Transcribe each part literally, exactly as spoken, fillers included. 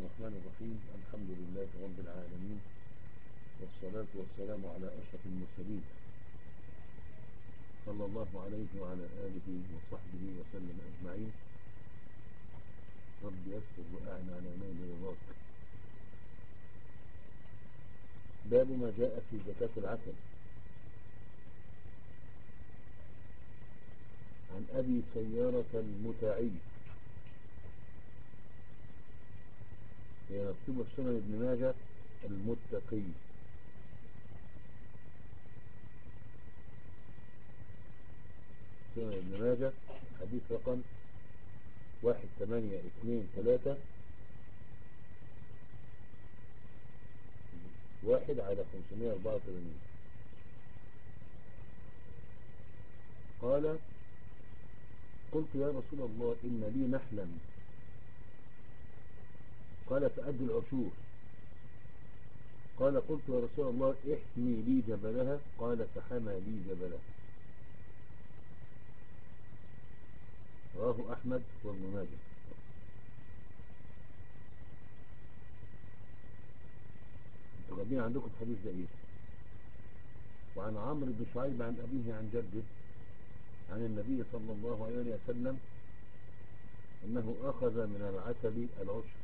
الرحمن الرحيم. الحمد لله رب العالمين، والصلاة والسلام على أشرف المرسلين صلى الله عليه وعلى آله وصحبه وسلم أجمعين. رب يسر وأعن على نيل رضاك. باب ما جاء في زكاة العسل. عن أبي سيارة المتعي، هي مكتوبة في سنن ابن ماجه المتقي. سنن ابن ماجه حديث رقم واحد ثمانية اثنين ثلاثة واحد على خمسمائة وأربعة وثمانين. قال: قلت يا رسول الله إن لي نحلا، قال فأد العشور. قال: قلت يا رسول الله احمي لي جبلها، قال فحمى لي جبلها. رواه أحمد وابن ماجه. انتوا قاعدين عندكم في حديث ده ايه؟ وعن عمرو بن شعيب عن أبيه عن جده عن النبي صلى الله عليه وسلم أنه أخذ من العسل العشر.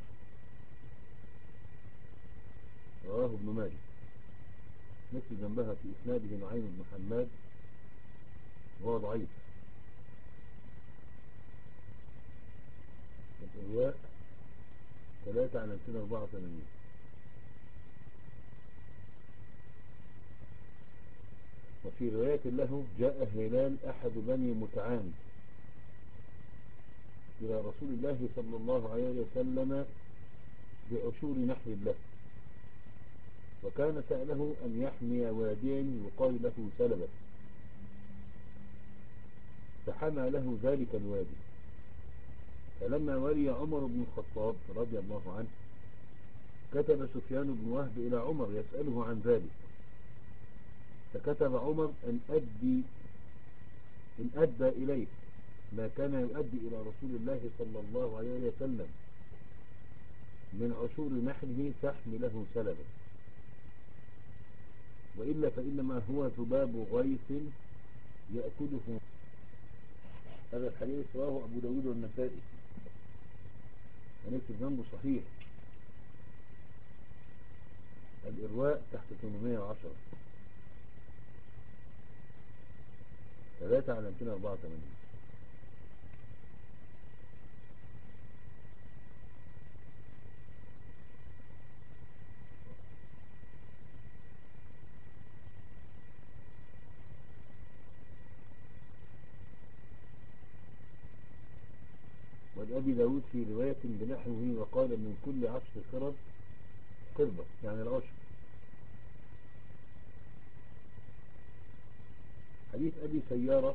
رواه ابن ماجه. مثل جنبها في إسناده نعيم بن حماد وهو ضعيف. الإرواء ثلاثة على مئتين وأربعة وثمانين. وفي رواية له: جاء هلال أحد بني متعان إلى رسول الله صلى الله عليه وسلم بعشور نحل له، وكان سأله أن يحمي واديا يقال له سلبة، فحمى له ذلك الوادي. فلما ولي عمر بن الخطاب رضي الله عنه كتب سفيان بن وهب إلى عمر يسأله عن ذلك، فكتب عمر أن أدي إن أدى إليك ما كان يؤدي إلى رسول الله صلى الله عليه وسلم من عشور نحله فاحمله سلبا، وإلا فإنما هو ذباب غيث يأكله. هذا الحديث رواه أبو داود والنسائي، ونكتب جنبه صحيح. الإرواء تحت ثمانمائة وعشرة، ثلاثة على مئتين وأربعة وثمانين. والأبي داود في رواية بنحوه وقال: من كل عشر قرب قربة، يعني العشر. حديث أبي سيارة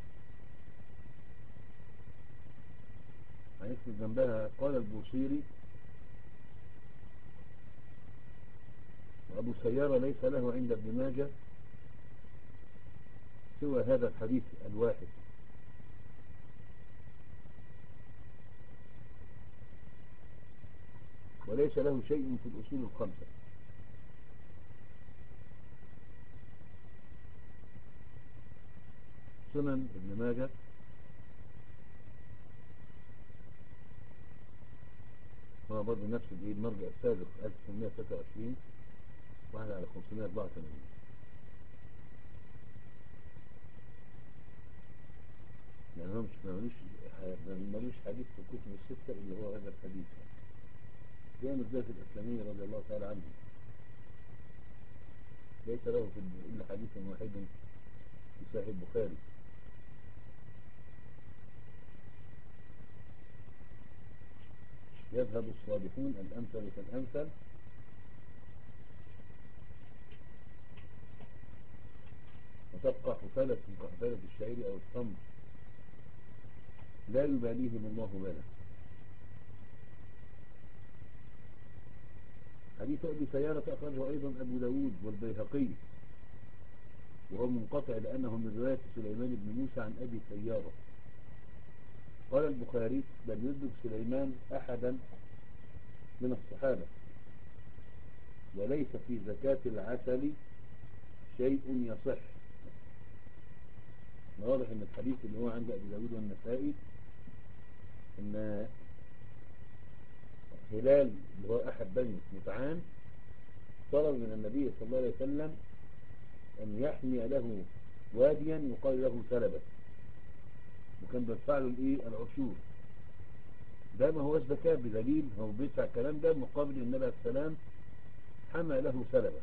هنكتب جنبها: قال البوصيري: وأبو سيارة ليس له عند ابن ماجه سوى هذا الحديث الواحد. وليس له شيء في الأصول الخمسة. سنن ابن ماجه هو برضه نفس المرجع السابق ألف وثمانمائة وثلاثة وعشرين، واحد على خمسمائة وأربعة وثمانين. يعني هو مش ملوش ملوش حديث في الكتب الستة اللي هو هذا الحديث. جامع الذات الإسلامية رضي الله تعالى عنه ليس له في إلا حديث واحد في صحيح البخاري. يذهب الصالحون الأمثل فالأمثل، وتبقى حفالة كحفالة الشعير أو التمر لا يباليهم الله بالا. حديث أبي سيارة أخرجه أيضا أبو داود والبيهقي، وهو منقطع لأنه من رواية سليمان بن موسى عن أبي سيارة. قال البخاري: لم يدرك سليمان أحدا من الصحابة، وليس في زكاة العسل شيء يصح. واضح ان الحديث اللي هو عند ابي داود والنسائي ان هلال اللي هو احد بني متعان طلب من النبي صلى الله عليه وسلم ان يحمي له واديا يقال له سلبة، وكان بيدفع له الايه العشور. ده ما هوش زكاة بدليل هو بيدفع الكلام ده مقابل ان النبي عليه السلام حمى له سلبة،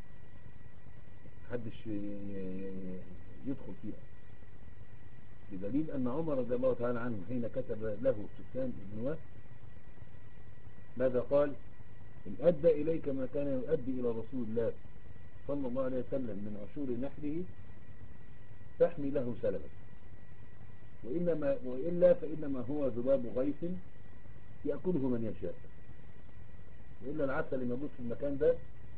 محدش يدخل فيها، بدليل أن عمر رضي الله تعالى عنه حين كتب له سفيان بن وهب ماذا قال؟ إن أدى إليك ما كان يؤدي إلى رسول الله صلى الله عليه وسلم من عشور نحله فاحمي له سلبا، وإنما وإلا فإنما هو ذباب غيث يأكله من يشاء، وإلا العسل اللي موجود في المكان ده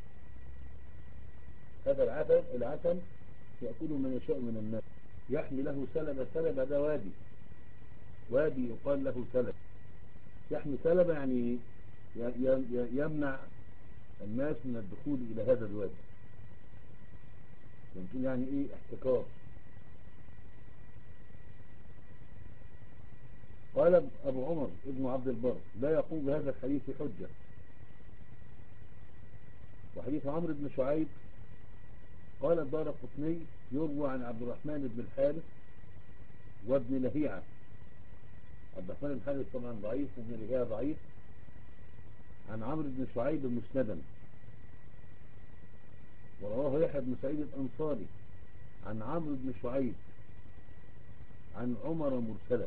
هذا العسل العسل يأكله من يشاء من الناس. يحمي له سلبة، سلبة ده وادي، وادي يقال له سلبة. يحمي سلبة يعني يمنع الناس من الدخول إلى هذا الوادي، يمكن يعني إيه احتكار. قال أبو عمر ابن عبد البر لا يقوم بهذا الحديث حجة. وحديث عمرو بن شعيب قال الدارقطني يروى عن عبد الرحمن بن الحارث وابن لهيعة. عبد الرحمن بن الحارث طبعا ضعيف وابن لهيعة ضعيف، عن عمرو بن شعيب مسندا. ورواه يحيى بن سعيد الأنصاري عن عمرو بن شعيب عن عمر مرسلا.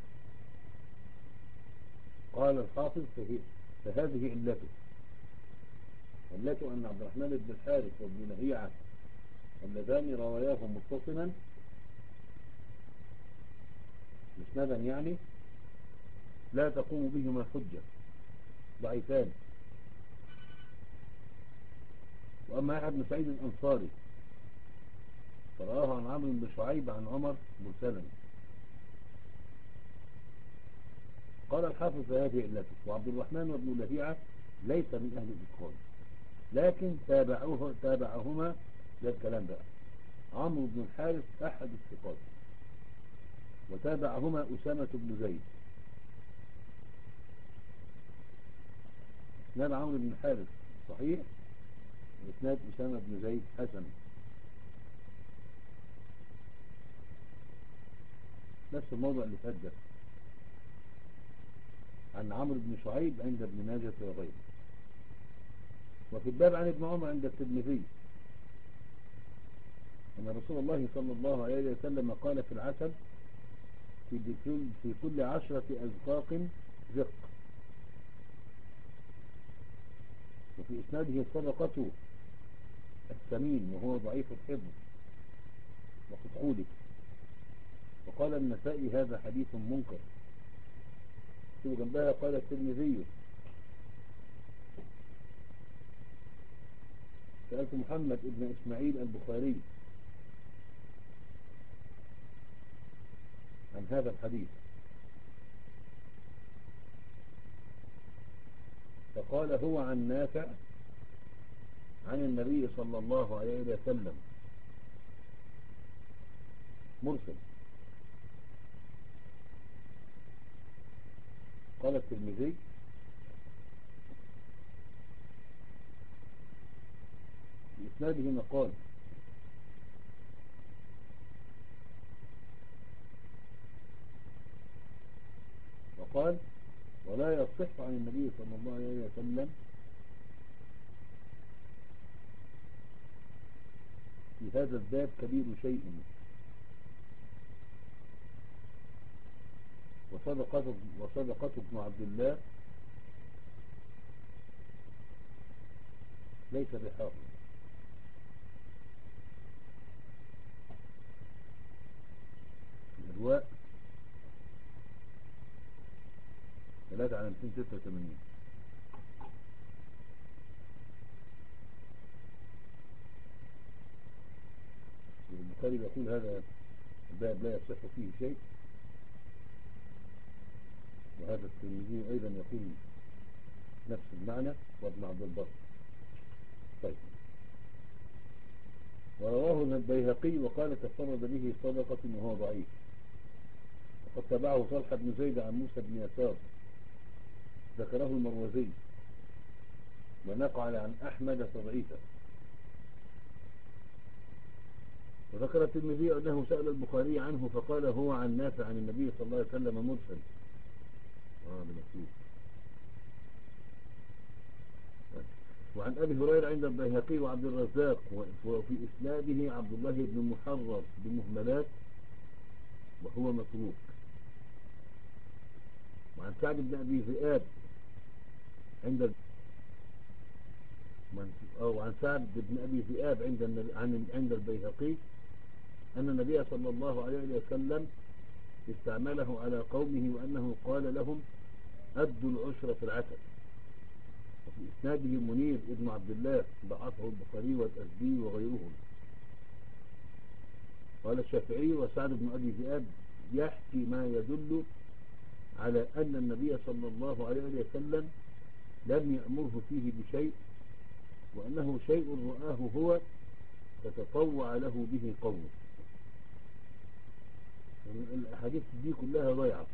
قال الحافظ فهي فهذه علته، علته أن عبد الرحمن بن الحارث وابن لهيعة اللذان رواياه متصلا مسندا يعني لا تقوم بهما حجة، ضعيفان. وأما يحيى بن سعيد الأنصاري فرآه عن عمرو بن شعيب عن عمر مرسلا. قال الحافظ فهذه علته. وعبد الرحمن وابن لهيعة ليس من أهل الإتقان، لكن تابعوه تابعهما ده الكلام بقى عمرو بن الحارث أحد الثقات، وتابعهما أسامة بن زيد. إسناد عمرو بن الحارث صحيح، وإسناد أسامة بن زيد حسن. نفس الموضوع اللي فات ده عن عمرو بن شعيب عند ابن ماجه وغيره. وفي الباب عن ابن عمر عند الترمذي أن رسول الله صلى الله عليه وسلم قال في العسل في كل في كل عشرة أزقاق زق. وفي إسناده صدقته السمين وهو ضعيف الحفظ وقد خولف. وقال النسائي هذا حديث منكر. شوفوا جنبها قال الترمذي سألت محمد ابن إسماعيل البخاري عن هذا الحديث فقال هو عن نافع عن النبي صلى الله عليه وسلم مرسل. قال الترمذي في إسناده مقال وقال ولا يصح عن النبي صلى الله عليه وسلم في هذا الباب كبير شيء، وصدقة وصدقة ابن عبد الله ليس بحافظ. الإرواء ثلاثة على مئتين وستة وثمانين. البخاري يقول هذا الباب لا يصح فيه شيء، وهذا الترمذي أيضا يقول نفس المعنى وابن عبد البر. طيب. ورواه البيهقي وقال تفرد به صدقة وهو ضعيف، وقد تبعه صالح بن زيد عن موسى بن يسار ذكره المروزي، ونقل عن أحمد تضعيفا. وذكر الترمذي أنه سأل البخاري عنه فقال هو عن نافع عن النبي صلى الله عليه وسلم مرسل. آه بنفسه. وعن أبي هريرة عند البيهقي وعبد الرزاق، وفي إسناده عبد الله بن محرر بمهملات وهو متروك. وعن سعد بن أبي ذئاب عند وعن سعد بن أبي ذئاب عند عند البيهقي أن النبي صلى الله عليه وسلم استعمله على قومه وأنه قال لهم أدوا العشر في العسل. وفي إسناده منير ابن عبد الله ضعفه البخاري والأزدي وغيرهم. قال الشافعي وسعد بن أبي ذئاب يحكي ما يدل على أن النبي صلى الله عليه وسلم لم يأمره فيه بشيء، وأنه شيء رآه هو فتطوع له به قومه. الأحاديث دي كلها ضيعة،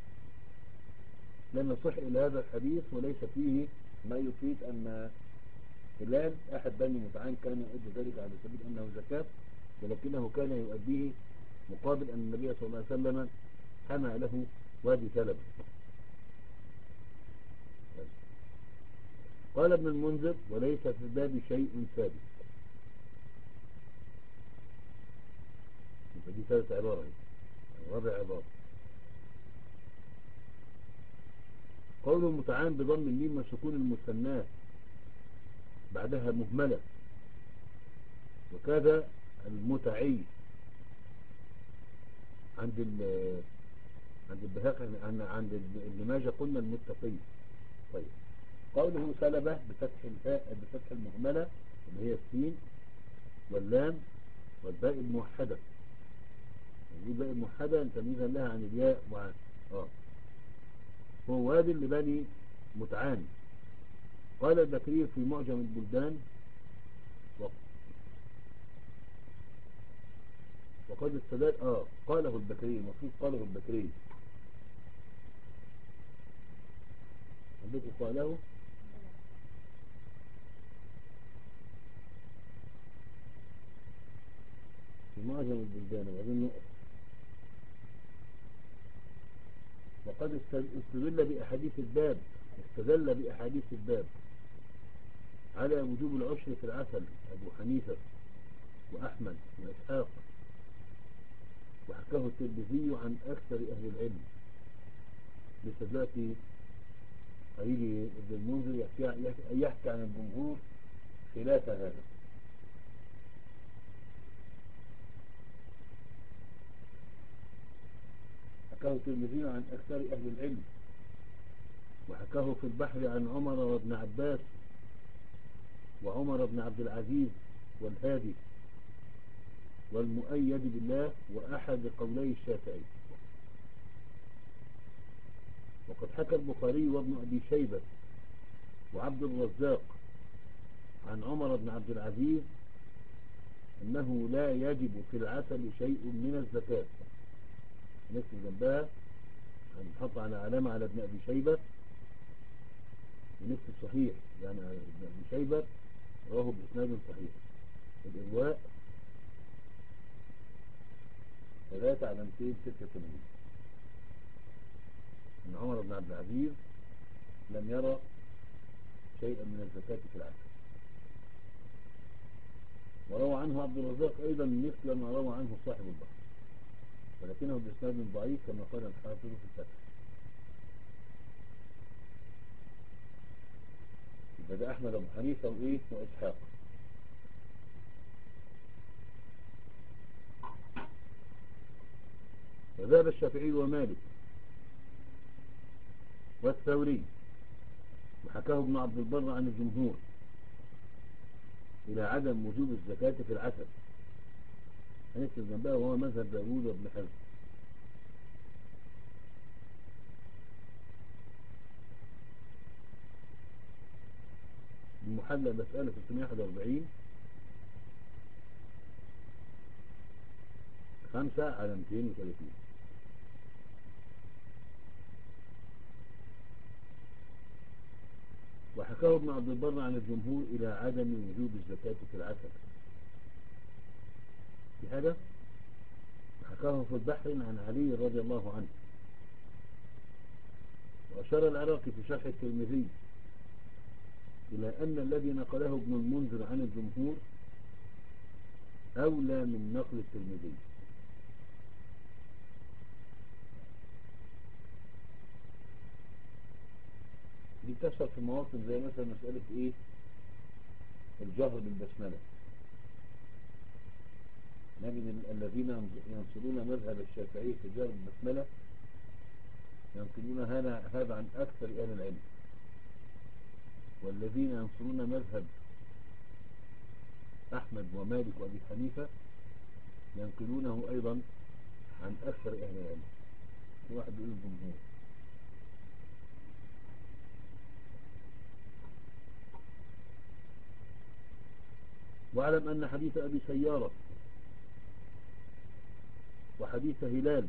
لم يصح إلى هذا الحديث وليس فيه ما يفيد أن فلان أحد بني متعان كان يؤدي ذلك على سبيل أنه زكاة، ولكنه كان يؤديه مقابل أن النبي صلى الله عليه وسلم حمى له وادي ثلب. قال ابن المنذر وليس في الباب شيء ثابت. دي ثالث عبارة، رابع عبارة. قول المتعان بضم الميم وسكون المثناه بعدها مهملة، وكذا المتعي عند ال عند البهاقي عند ابن ماجه قلنا المتقي. طيب. قوله سلبة بفتح الهاء بفتح المهملة اللي هي السين واللام والباء الموحدة، يعني الباء الموحدة تمييزا لها عن الياء وعن اه هو وادي لبني متعان. قال البكري في معجم البلدان وقد استدل اه قاله البكري، المفروض قاله البكري عندكم قاله في معجم البلدان وبعدين نقف. وقد استدل بأحاديث الباب استدل بأحاديث الباب على وجوب العشر في العسل أبو حنيفة وأحمد وإسحاق، وحكاه الترمذي عن أكثر أهل العلم. لسه دلوقتي هيجي ابن المنذر يحكي, يحكي عن الجمهور خلاف هذا. حكاه الترمذي عن أكثر أهل العلم، وحكاه في البحر عن عمر وابن عباس وعمر بن عبد العزيز والهادي والمؤيد بالله وأحد قولي الشافعي. وقد حكى البخاري وابن أبي شيبة وعبد الرزاق عن عمر بن عبد العزيز أنه لا يجب في العسل شيء من الزكاة. نكتب جنبها هنحط على علامة على ابن أبي شيبة ونكتب صحيح، يعني ابن أبي شيبة رواه بإسناد صحيح. الإرواء ثلاثة على مئتين وستة وثمانين أن عمر بن عبد العزيز لم يرى شيئا من الزكاة في العسل. وروى عنه عبد الرزاق أيضا مثل ما روى عنه صاحب البحر، ولكنه بإسناد ضعيف كما قال الحافظ في الفتح. يبقى أحمد أبو حنيفة وإيه وإسحاق. وذهب الشافعي ومالك والثوري وحكاه ابن عبد البر عن الجمهور إلى عدم وجوب الزكاة في العسل. هنكتب جنبها وهو مذهب داوود وابن حزم. المحلى مسألة ستمائة وواحد وأربعين خمسة على مئتين وثلاثين. وحكاه ابن عبد البر عن الجمهور إلى عدم وجوب الزكاة في العسل. في هذا حكاه في البحر عن علي رضي الله عنه. وأشار العراقي في شرح الترمذي إلى أن الذي نقله ابن المنذر عن الجمهور أولى من نقل الترمذي. دي بتشهر في مواطن زي مثلا مسألة إيه الجهر بالبسملة. نجد الذين ينصرون مذهب الشافعي في الجهر بالبسملة ينقلون هذا هذا عن أكثر أهل العلم، والذين ينصرون مذهب أحمد ومالك وأبي حنيفة ينقلونه أيضا عن أكثر أهل العلم. في واحد يقول الجمهور. واعلم أن حديث أبي سيارة وحديث هلال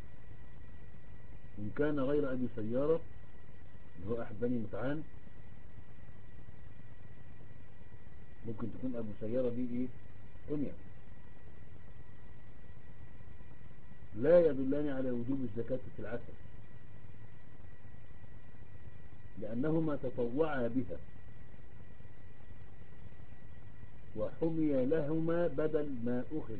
إن كان غير أبي سيارة اللي هو أحد بني متعان، ممكن تكون أبو سيارة دي إيه كنية، لا يدلان على وجوب الزكاة في العسل لأنهما تطوعا بها وحمي لهما بدل ما أخذ.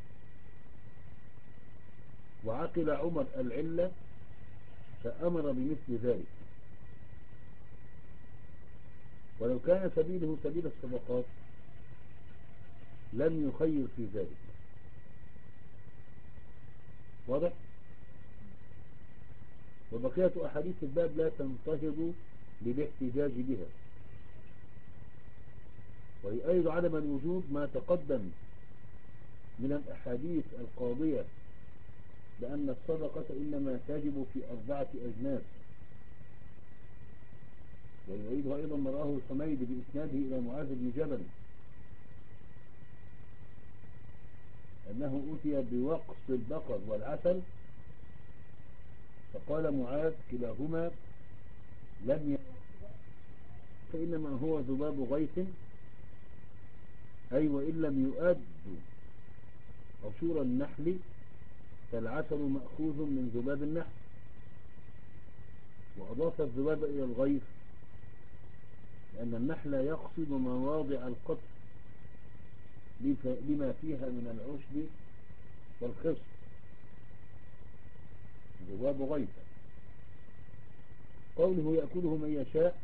وعقل عمر العلة فأمر بمثل ذلك، ولو كان سبيله سبيل الصدقات لم يخير في ذلك. واضح؟ وبقية أحاديث الباب لا تنتهض للاحتجاج بها، ويؤيد عدم الوجوب ما تقدم من الأحاديث القاضية بأن الصدقة إنما تجب في أربعة أجناس. ويؤيده أيضا ما رآه الحميد بإسناده إلى معاذ بن جبل أنه أتي بوقص البقر والعسل فقال معاذ كلاهما لم ي... فإنما هو ذباب غيث، أي وإن لم يؤد عشور النحل فالعسل مأخوذ من ذباب النحل. وأضاف الذباب إلى الغيث لأن النحل يقصد مواضع القطر لما فيها من العشب والخصب. ذباب غيث. قوله يأكله من يشاء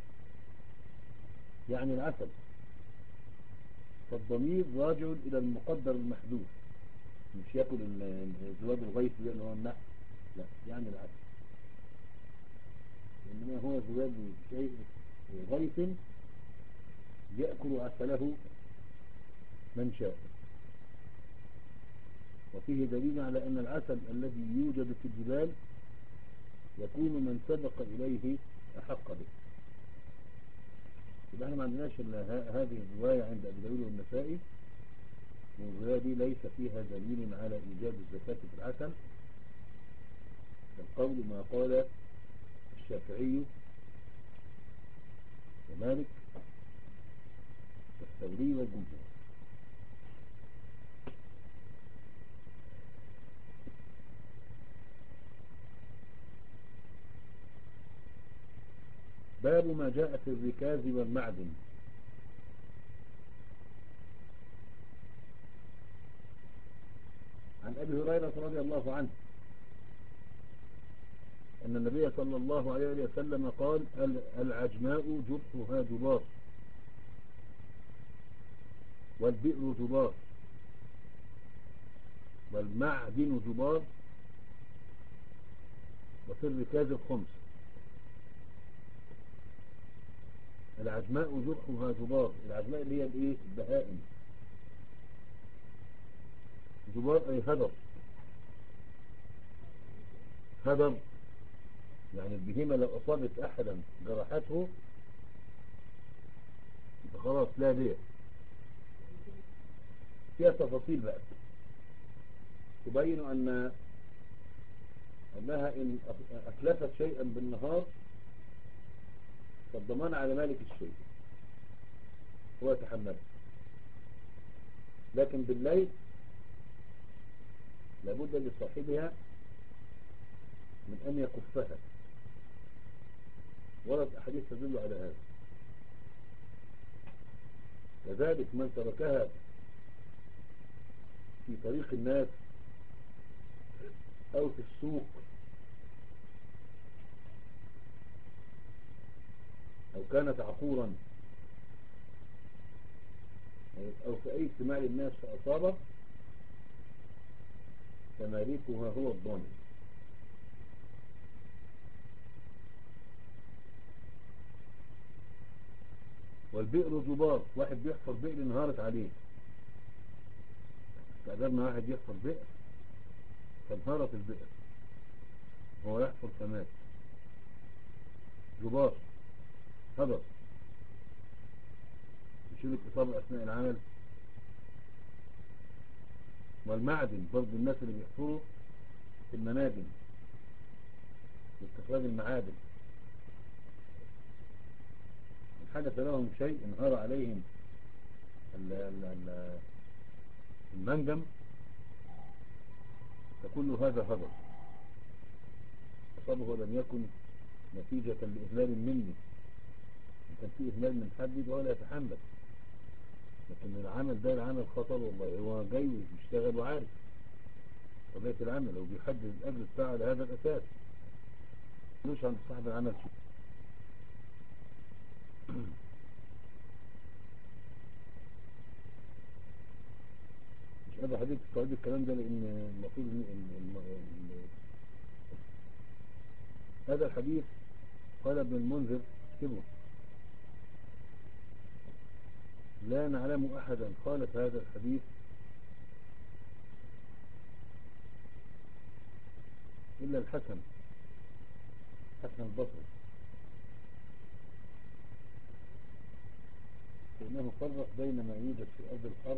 يعني العسل، فالضمير راجع إلى المقدر المحدود، مش يأكل ذباب الغيث اللي هو النحل، لا يعني العسل. إنما هو ذباب شيء غيث يأكل عسله من شاء. وفيه دليل على أن العسل الذي يوجد في الجبال يكون من سبق إليه أحق به. يبقى احنا ما عندناش إلا هذه الرواية عند أبي داود والنسائي، والرواية دي ليس فيها دليل على إيجاب الزكاة في العسل، القول ما قال الشافعي ومالك والثوري والجمهور. باب ما جاء في الركاز والمعدن. عن أبي هريرة رضي الله عنه أن النبي صلى الله عليه وسلم قال العجماء جرحها جبار والبئر جبار والمعدن جبار وفي الركاز الخمس. العجماء جرحها جبار، العجماء اللي هي الايه البهائم، جبار اي هدر، هدر يعني البهيمة لو أصابت أحدا جرحته خلاص لا بيع. فيها تفاصيل بقى تبين أن أنها إن أتلفت شيئا بالنهار فالضمان على مالك الشيء هو يتحمله، لكن بالليل لابد لصاحبها من أن يكفها، ورد أحاديث تدل على هذا. كذلك من تركها في طريق الناس أو في السوق أو كانت عقورا أو في أي اجتماع للناس فأصابه فمالكها هو الضامن. والبئر جبار، واحد بيحفر بئر انهارت عليه، فقدرنا واحد يحفر بئر فانهارت البئر هو يحفر فمات. جبار هدر يشيلك إصابة أثناء العمل. والمعدن برضو الناس اللي بيحفروا في المناجم لاستخراج المعادن، إن حدث لهم شيء انهار عليهم المنجم فكل هذا هدر أصابه لم يكن نتيجة لإهمال مني، إن كان في إهمال من حد ولا يتحمل، لكن العمل ده العمل خطر والله. هو جاي ويشتغل وعارف طبيعة العمل وبيحدد الأجر بتاعه على هذا الأساس، مش عند صاحب العمل شيء. مش قادر حضرتك تستوعب الكلام ده، لأن المفروض إن هذا الحديث قال ابن المنذر اكتبه: لا نعلم أحدا خالف هذا الحديث إلا الحسن حسن البصري، لأنه فرق بين ما يوجد في أرض الحرب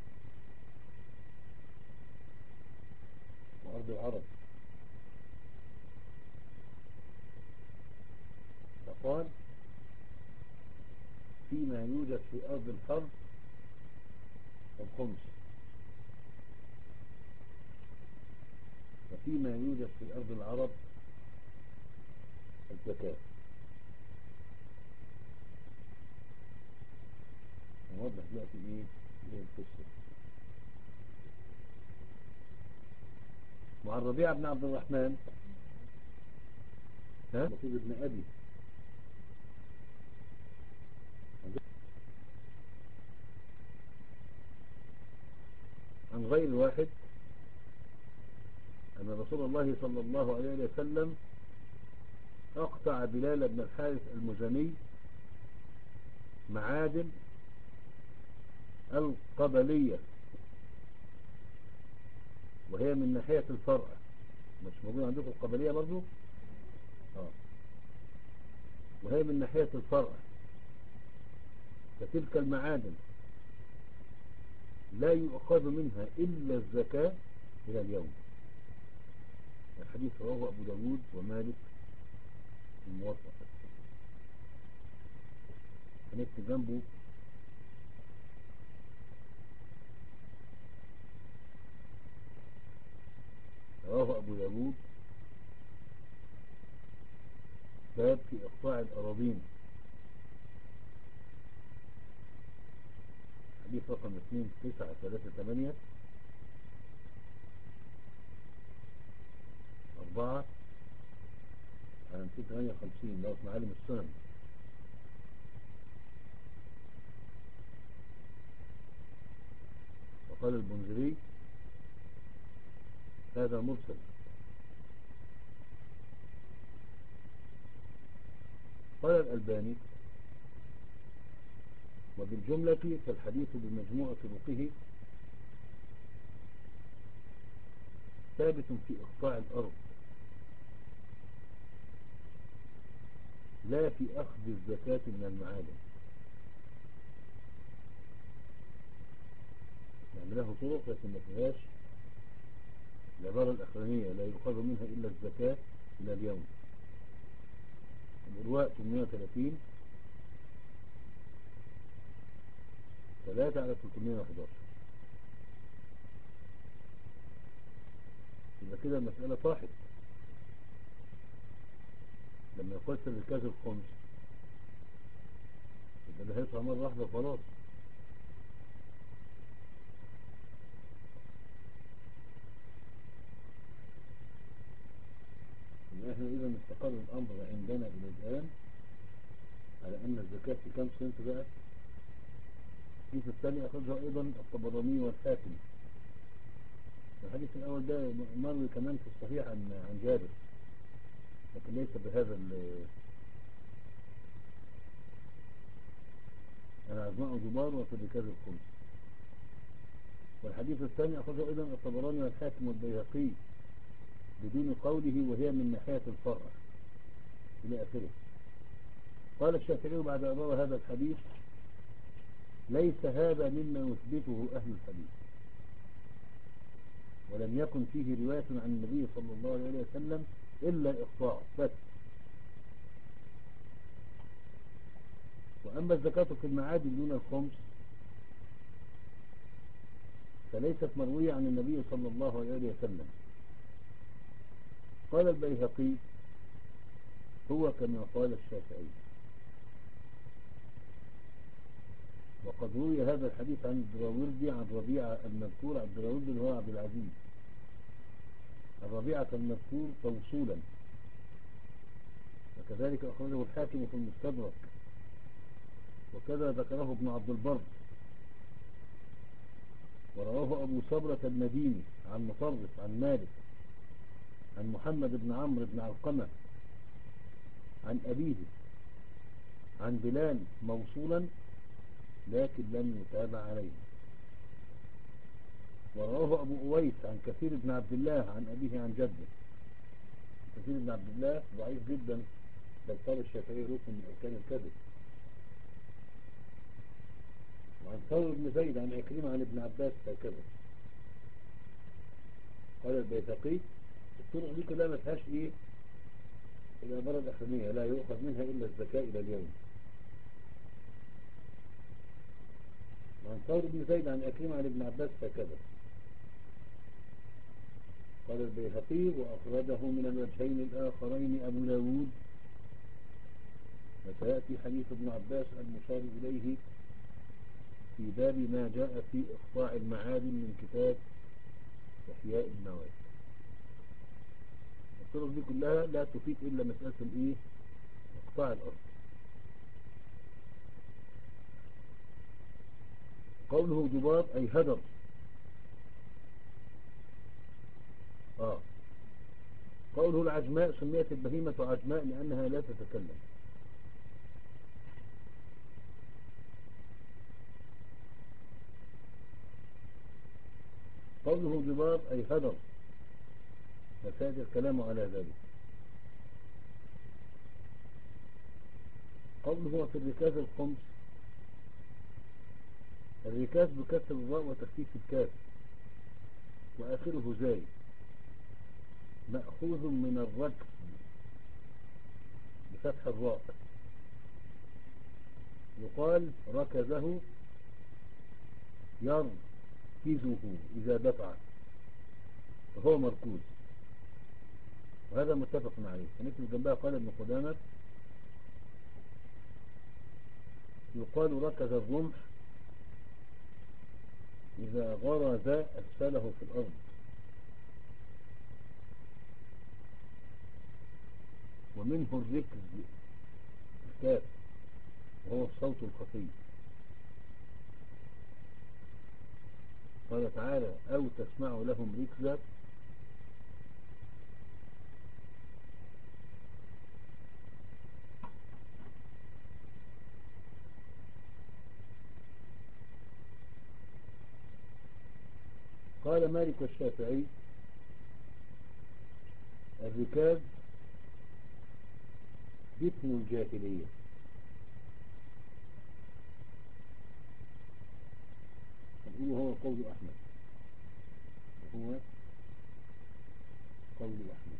وأرض العرب، فقال فيما يوجد في أرض الحرب الخمس، وفيما يوجد في أرض العرب الزكاة. نوضح دلوقتي إيه إيه القصة. مع الربيع بن عبد الرحمن ها مطلوب ابن أبي عن غير واحد أن رسول الله صلى الله عليه وسلم أقطع بلال بن الحارث المزني معادن القبلية، وهي من ناحية الفرع. مش موجود عندكم القبلية برضو؟ آه. وهي من ناحية الفرع، فتلك المعادن لا يؤخذ منها إلا الزكاة إلى اليوم. الحديث رواه أبو داود ومالك الموطأ. هنكتب جنبه رواه أبو داود باب في إقطاع الأراضين، حديث رقم اثنين تسعة ثلاثة ثمانية أربعة على مئتين وثمانية وخمسين لو في معالم السنن. وقال البنزري هذا مرسل. قال الألباني وبالجملة فالحديث بمجموع طرقه ثابت في إقطاع الأرض لا في أخذ الزكاة من المعادن. يعني له طرق لكن ما فيهاش العبارة الأخرانية لا يؤخذ منها إلا الزكاة إلى اليوم. الإرواء ثمانمائة وثلاثين ثلاثة على ثلاثمائة وأحد عشر. يبقى كده المسألة صاحب لما يقسم الكاس الخمس يبقى ده هيطلع مرة واحدة وخلاص. يبقى احنا إذا استقر الأمر عندنا إلى الآن على أن الزكاة في كم سنت بقى. الحديث الثاني أخرجه أيضا الطبراني والحاكم. الحديث الأول ده مروي كمان في الصحيح عن عن جابر لكن ليس بهذا العزماء جبار وفي الركاز الخمس. والحديث الثاني أخرجه أيضا الطبراني والحاكم والبيهقي بدون قوله وهي من ناحية الفرع إلى آخره. قال الشافعي بعد أن روى هذا الحديث ليس هذا مما يثبته أهل الحديث ولم يكن فيه رواية عن النبي صلى الله عليه وسلم إلا إقطاع بس. وأما الزكاة في المعادن دون الخمس فليست مروية عن النبي صلى الله عليه وسلم. قال البيهقي هو كما قال الشافعي. وقد روي هذا الحديث عن الدراوردي عن ربيعة المذكور. عن الدراوردي اللي هو عبد العزيز الربيعة المذكور توصولا. وكذلك أخرجه الحاكم في المستدرك وكذا ذكره ابن عبد البر. ورواه أبو صبرة المديني عن مطرف عن مالك عن محمد بن عمرو بن علقمة عن أبيه عن بلال موصولا لكن لم يتابع عليه. ورواه أبو أويس عن كثير بن عبد الله عن أبيه عن جده. كثير بن عبد الله ضعيف جدا بل قال الشافعي ركن من أركان الكذب. وعن ثور بن زيد عن عكرمة عن ابن عباس هكذا. قال البيهقي الطرق دي كلها ما فيهاش ايه العبارة الأخرانية لا يؤخذ منها إلا الزكاة إلى اليوم. وعن ثور بن زيد عن عكرمة عن ابن عباس هكذا. قال البيهقي وأخرجه من الوجهين الآخرين أبو داود. وسيأتي حديث ابن عباس المشار إليه في باب ما جاء في إقطاع المعادن من كتاب إحياء المواد. الطرق دي كلها لا تفيد إلا مسألة الإيه إقطاع الأرض. قوله جبار أي هدر. آه قوله العجماء سميت البهيمة عجماء لأنها لا تتكلم. قوله جبار أي هدر وسيأتي الكلام على ذلك. قوله في الركاز الخمس الركاز بكسر الراء وتخفيف الكاف وآخره زاي مأخوذ من الركز بفتح الراء. يقال ركزه يركزه إذا دفع فهو مركوز وهذا متفق عليه. ونكتب جنبها قال ابن قدامة يقال ركز الرمح إذا غرز أسفله في الأرض. ومنه الركز الكاف وهو الصوت الخفي. قال تعالى أو تسمع لهم ركزا قال مالك والشافعي الركاز دفن الجاهلية. نقول هو قول أحمد، هو قول أحمد.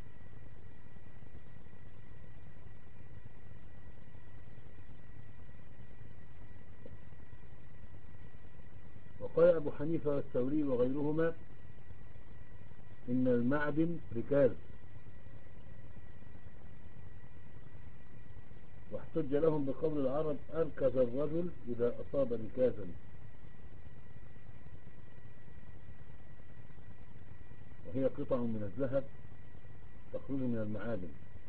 وقال أبو حنيفة والثوري وغيرهما إن المعدن ركاز، واحتج لهم بقول العرب أركز الرجل إذا أصاب ركازا، وهي قطع من الذهب تخرج من المعادن.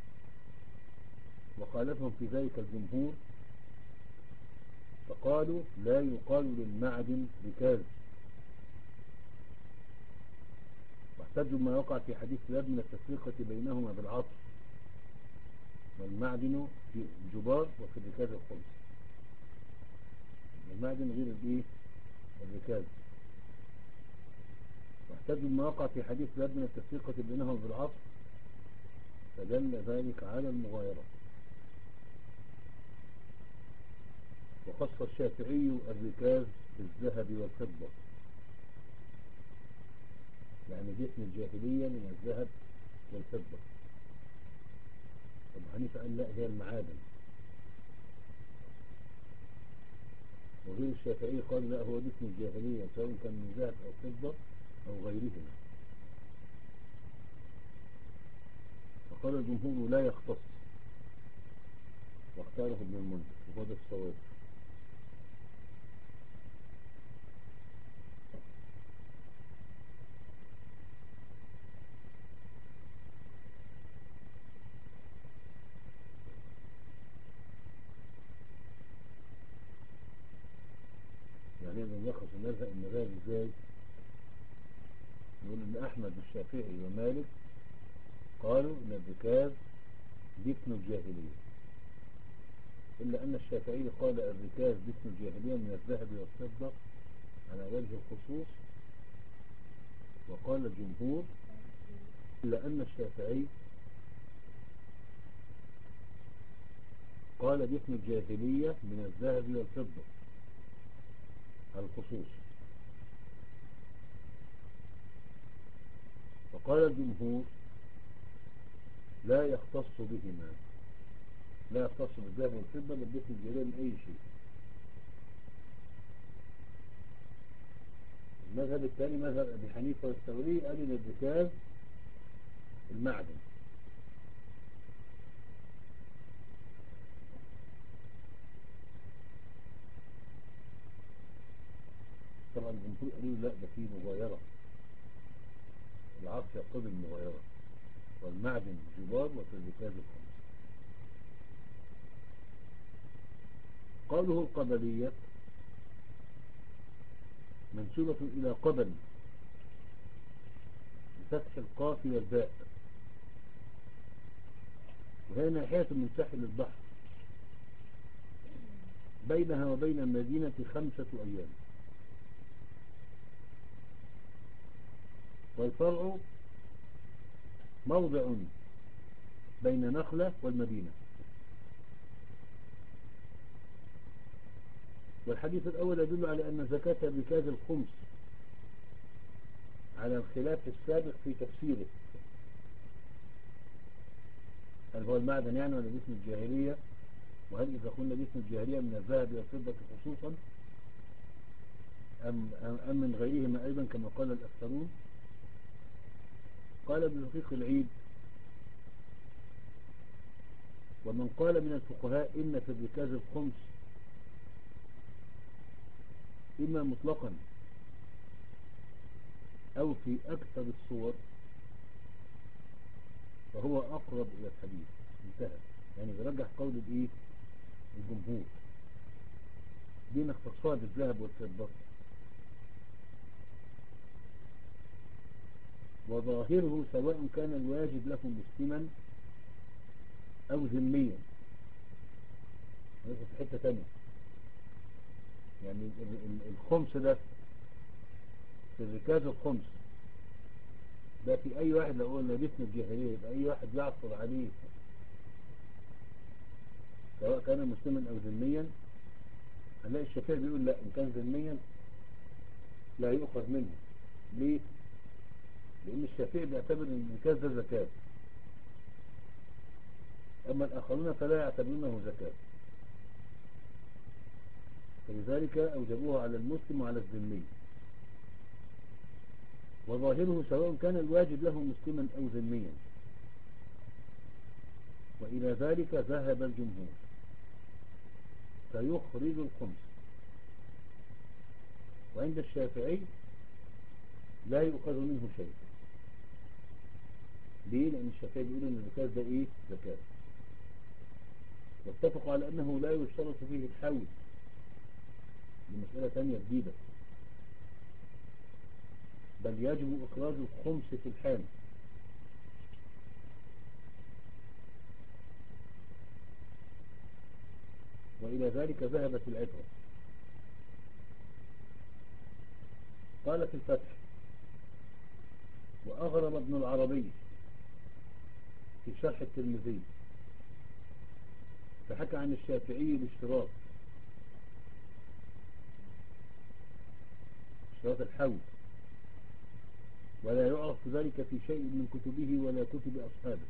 وخالفهم في ذلك الجمهور فقالوا لا يقال للمعدن ركاز، واحتجوا ما وقع في حديث لاب من التفرقة بينهما بالعطف، والمعدن في الجبار وفي الركاز الخمس. المعدن غير الايه الركاز. واحتجوا ما وقع في حديث لاب من التفرقة بينهما بالعطف، فدل ذلك على المغايرة. وخص الشافعي الركاز بالذهب والفضة، يعني جسم الجاهلية من الذهب والفضة. أبو حنيفة قال لا هي المعادن، وغير الشافعي قال لا هو جسم الجاهلية سواء كان من ذهب أو فضة أو غيرهما. فقال الجمهور لا يختص، واختاره ابن المنذر وهو ده الصواب. يعني إذا نلخص المذهب المذاهب ازاي؟ نقول ان احمد والشافعي ومالك قالوا ان الركاز دفن الجاهلية، الا ان الشافعي قال الركاز دفن الجاهلية من الذهب والفضة على وجه الخصوص. وقال الجمهور الا ان الشافعي قال دفن الجاهلية من الذهب والفضة على الخصوص. وقال الجمهور لا يختص بهما، لا يختص بالذهب والفضة بالدفن الجاهلية من أي شيء. المذهب الثاني مذهب أبي حنيفة والثوري قال إن الركاز المعدن. طبعا الجمهور قالوا لا ده فيه مغايرة، العطف يقتضي المغايرة، والمعدن جبار وفي الركاز الخمس. قوله القبلية منسوبة إلى قبل بفتح القاف والباء، وهي ناحية من ساحل البحر بينها وبين المدينة خمسة أيام. والفرع موضع بين نخلة والمدينة. والحديث الأول يدل على أن زكاة الركاز الخمس على الخلاف السابق في تفسيره، هل هو المعدن يعني ولا جسم الجاهلية، وهل إذا قلنا جسم الجاهلية من الذهب والفضة خصوصا أم, أم من غيرهما أيضا كما قال الأكثرون. قال ابن دقيق العيد ومن قال من الفقهاء إن في الركاز الخمس إما مطلقا أو في أكثر الصور فهو أقرب إلى الحديث. انتهى، يعني برجح قول الإيه الجمهور بين اختصاص الذهب والفضة. وظاهره سواء كان الواجب له مسلما أو ذميا، هذا في حتة تانية. يعني الخمس ده في الركاز الخمس ده في أي واحد لو قلنا جسم الجاهلية يبقى أي واحد يعثر عليه سواء كان مسلما أو ذميا. هنلاقي الشافعي بيقول لا، إن كان ذميا لا يؤخذ منه. ليه؟ لأن الشافعي بيعتبر أن الركاز ده زكاة، أما الآخرون فلا يعتبرونه زكاة، فلذلك أوجبوه على المسلم وعلى الذمي. وظاهره سواء كان الواجب له مسلما أو ذميا، وإلى ذلك ذهب الجمهور، فيخرج الخمس. وعند الشافعي لا يؤخذ منه شيء. ليه؟ لأن الشافعي بيقول أن الزكاة ده إيه؟ زكاة. واتفقوا على أنه لا يشترط فيه الحول، دي مسألة ثانية جديدة، بل يجب إخراج الخمس في الحال. وإلى ذلك ذهبت العبرة. قال في الفتح: وأغرب ابن العربي في شرح الترمذي، فحكى عن الشافعي الاشتراط، اشتراط الحول، ولا يعرف ذلك في شيء من كتبه ولا كتب أصحابه.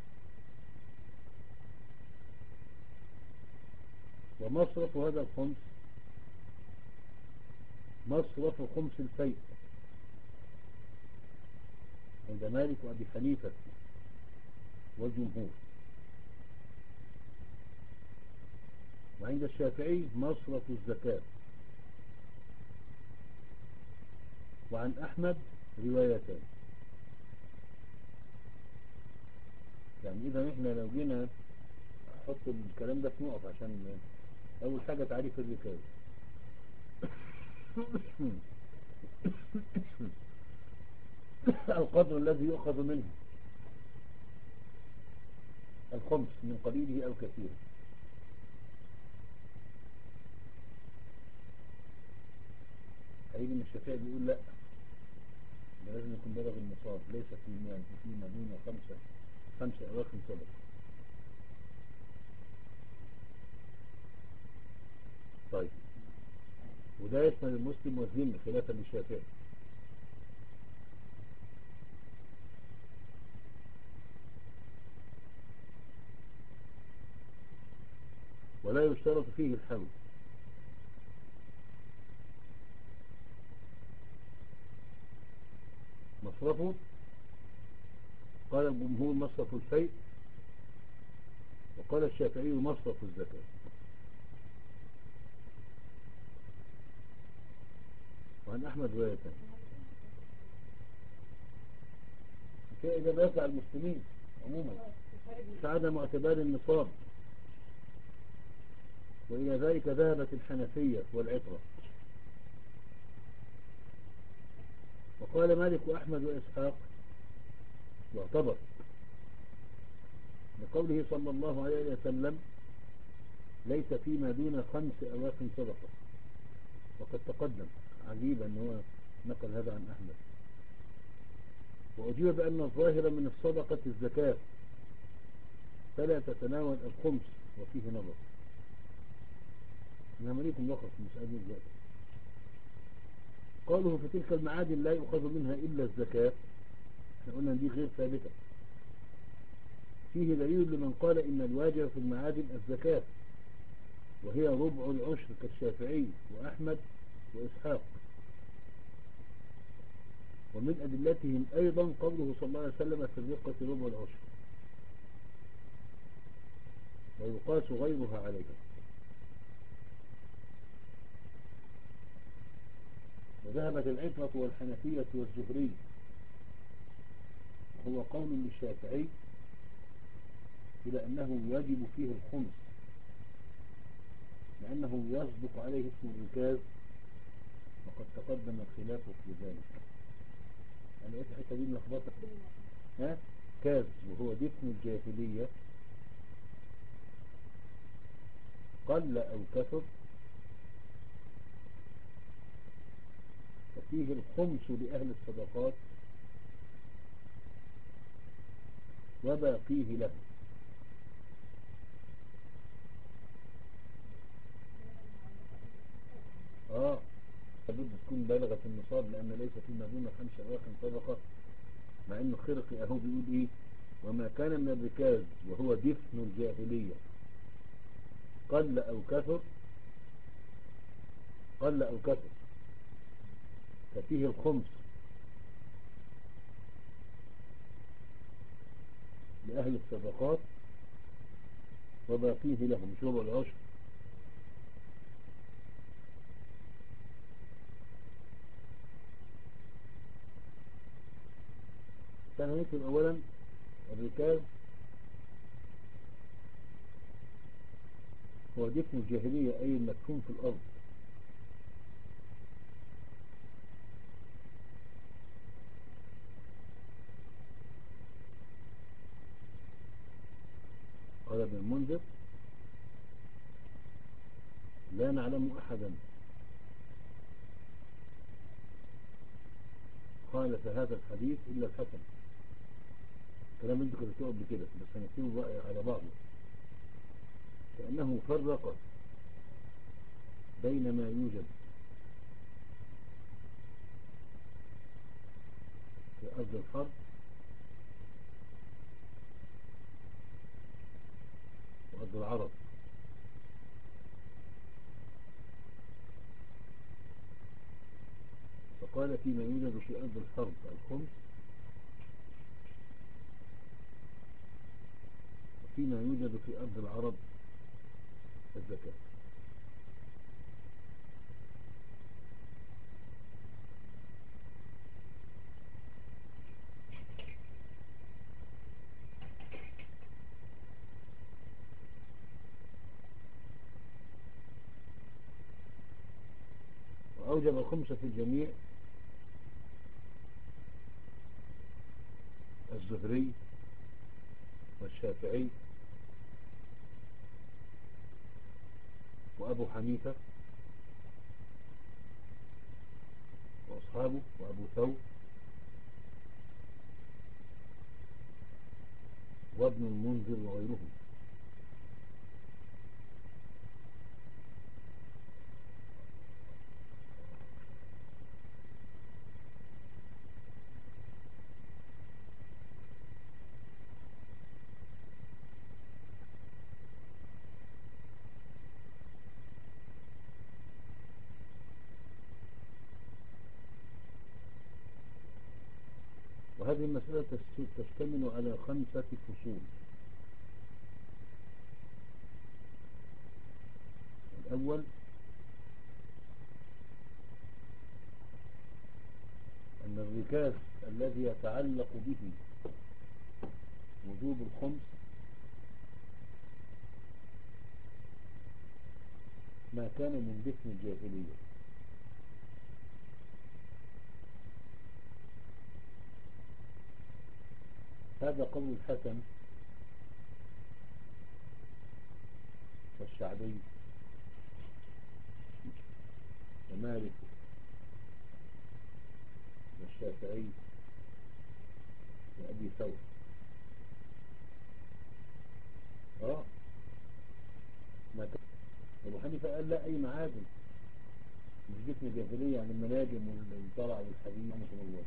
ومصرف هذا الخمس مصرف خمس الفيء عند مالك وأبي حنيفة والجمهور. وعند الشافعي مصرف الزكاة. وعن أحمد روايتان. يعني إذا إحنا لو جينا أحط الكلام ده في نقط، عشان أول حاجة تعريف الركاز. القدر الذي يؤخذ منه الخمس من قليله أو كثيره. هيجي من الشافعي بيقول لا، ده لازم يكون بلغ النصاب، ليس في فيما دون خمسة خمسة أواخر صدق. طيب، وده يشمل المسلم والذمي خلافا للشافعي. ولا يشترط فيه الحول. مصرفه قال الجمهور مصرف الفيء، وقال الشافعي مصرف الزكاة. وعن أحمد رواية كده بيطلع المسلمين عموما عدم اعتبار النصاب. وإلى ذلك ذهبت الحنفية والعطرة. وقال مالك وأحمد وإسحاق واعتبر لقوله صلى الله عليه وسلم: ليس فيما دون خمس أواخ صدقة. وقد تقدم عجيب أن هو نقل هذا عن أحمد. وأجيب بأن الظاهر من الصدقة الزكاة، فلا تتناول الخمس، وفيه نظر. أنا مريكم لخص مسألة دلوقتي. قوله في تلك المعادن لا يؤخذ منها إلا الزكاة، احنا قلنا دي غير ثابتة. فيه دليل لمن قال إن الواجب في المعادن الزكاة، وهي ربع العشر كالشافعي وأحمد وإسحاق. ومن أدلتهم أيضا قوله صلى الله عليه وسلم في الرقة ربع العشر، ويقاس غيرها عليها. وذهبت العترة والحنفية والزهري، هو قول للشافعي، إلى أنه يجب فيه الخمس، لأنه يصدق عليه اسم الركاز، وقد تقدم الخلاف في ذلك. أنا لقيت الحتة دي ملخبطة. ها؟ كاز، وهو دفن الجاهلية، قل أو كثر، ففيه الخمس لأهل الصدقات وباقيه له. اه، بدي تكون بلغت النصاب، لأن ليس فيما دون خمس أواخ صدقة، مع إنه خرقي أهو بيقول إيه وما كان من الركاز وهو دفن الجاهلية قل أو كثر قل أو كثر ففيه الخمس لأهل الصدقات وباقيه لهم شرب العشر. كان يكتب أولا الركاز هو دفن الجاهلية أي المدفون في الأرض، قال ابن المنذر لا نعلم أحدا قال في هذا الحديث إلا الحسن. كلام انتوا كنتوا قبل كده بس هنكتبه بقى على بعضه، كأنه فرق بين ما يوجد في أرض الحرب وأرض العرب. فقال فيما يوجد في أرض الحرب الخمس، وفيما يوجد في أرض العرب الزكاة. وأوجب الخمس في الجميع الزهري والشافعي وأبو حنيفة وأصحابه وأبو ثور وابن المنذر وغيرهم. وهذه المسألة تشتمل على خمسة فصول. الأول أن الركاز الذي يتعلق به وجوب الخمس ما كان من دفن الجاهلية، هذا قول الحسن والشعبي ومالك والشافعي وأبي ثور. اه ما كان أبو حنيفة قال لا أي معادن مش دفن جاهلية عن المناجم والضرع والحديد رحمكم الله.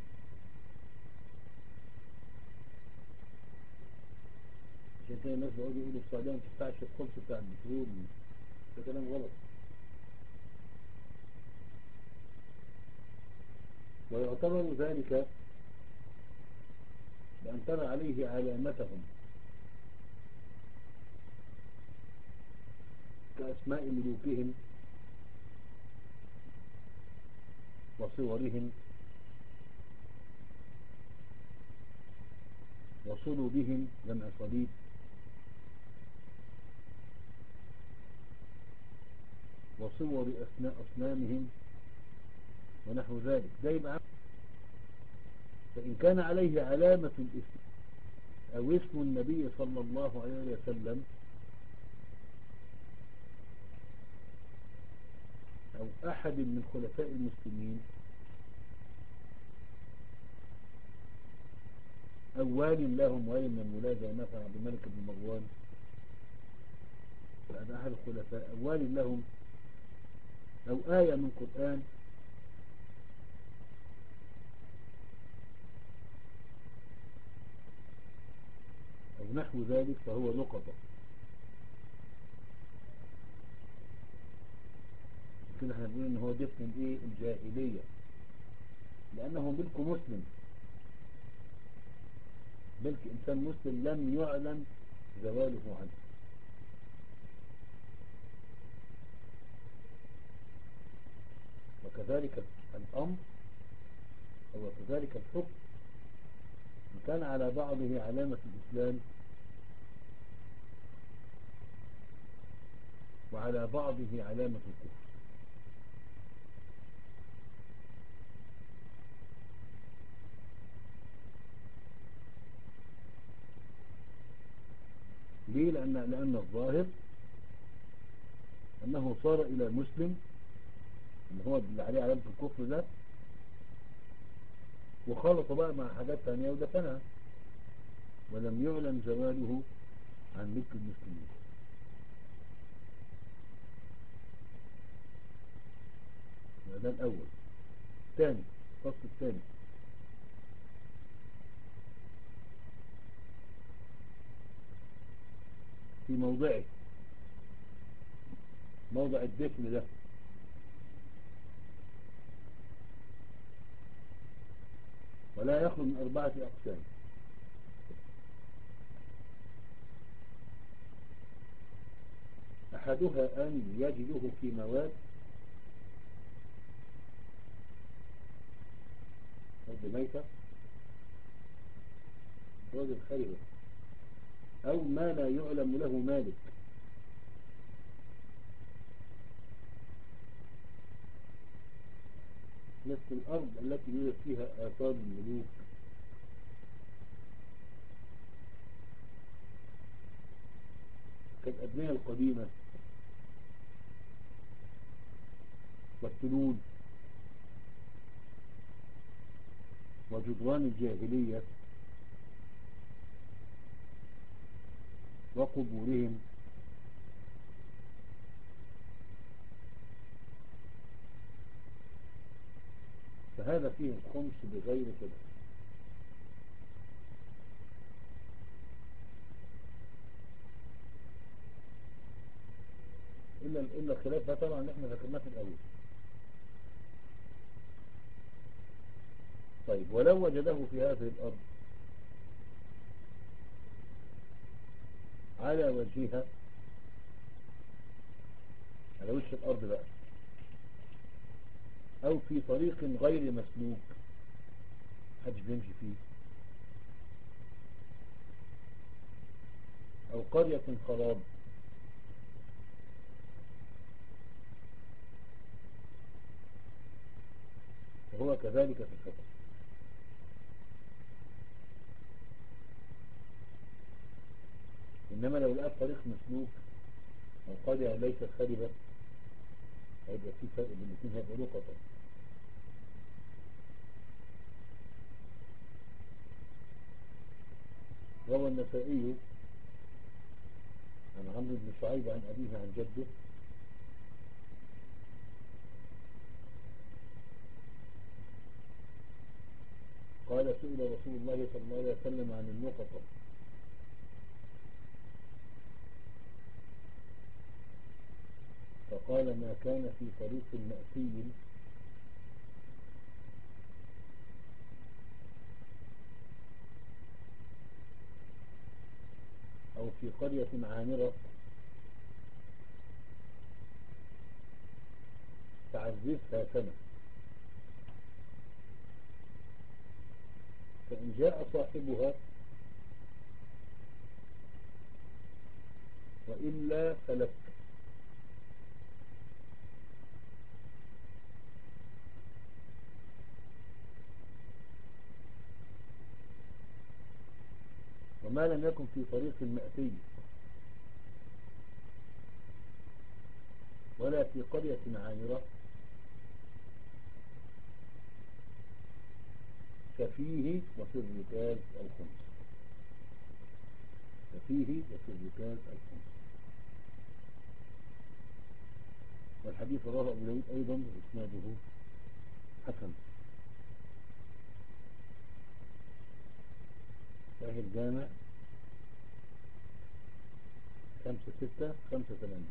عشان كده الناس بيقعدوا يقولوا في السعودية ما تدفعش الخمس بتاع البترول، ده كلام غلط. ويعتبر ذلك بأن ترى عليه علامتهم كأسماء ملوكهم وصورهم وصلبهم جمع صليب وصور أصنامهم ونحو ذلك. ده يبقى فإن كان عليه علامة الاسم أو اسم النبي صلى الله عليه وسلم أو أحد من خلفاء المسلمين أو وال لهم وال من الولاة زي مثلا عبد الملك بن مروان، هذا أحد الخلفاء أو وال لهم، أو آية من قرآن أو نحو ذلك فهو لقطة. كده احنا بنقول ان هو دفن ايه الجاهلية، لأنه ملك مسلم، ملك إنسان مسلم لم يعلم زواله عنه. وكذلك الأمر أو كذلك الحكم إن كان على بعضه علامة الإسلام وعلى بعضه علامة الكفر. ليه؟ لأن, لأن الظاهر أنه صار إلى مسلم اللي هو اللي عليه علامة الكفر ده، وخلط بقى مع حاجات تانية ودفنها، ولم يعلم زواله عن ملك المسلمين. ده الأول. الثاني، الفصل الثاني، في موضعه، موضع الدفن ده، ولا يخلو من أربعة أقسام. أحدها أن يجده في مواد أرض ميتة، أرض الخيبة، أو ما لا يعلم له مالك، مثل الأرض التي يوجد فيها آثار الملوك كالأبنية القديمة والتلول وجدران الجاهلية وقبورهم فهذا فيه الخمس بغير خلاف. إلا إلا الخلاف ده طبعا احنا ذكرناه في الأول. طيب ولو وجده في هذه الأرض على وجهها، على وجه الأرض بقى، أو في طريق غير مسلوك محدش بيمشي فيه، أو قرية خراب، وهو كذلك في الحكم. إنما لو لقى طريق مسلوك أو قرية ليست خربة هيبقى في فرق بين الاثنين، هيبقى لقطة. روى النسائي عن عمرو بن شعيب عن أبيه عن جده قال سئل رسول الله صلى الله عليه وسلم عن النقطة فقال ما كان في طريق مأسي أو في قرية عامرة تعززها سنة، فإن جاء صاحبها وإلا فلك. وما لم يكن في طريق مأتي ولا في قرية عامرة ففيه وفي الركاز الخمس، ففيه وفي الركاز الخمس. والحديث رواه أبو داود أيضا وإسناده حسن. صحيح الجامع خمسة ستة خمسة ثمانية،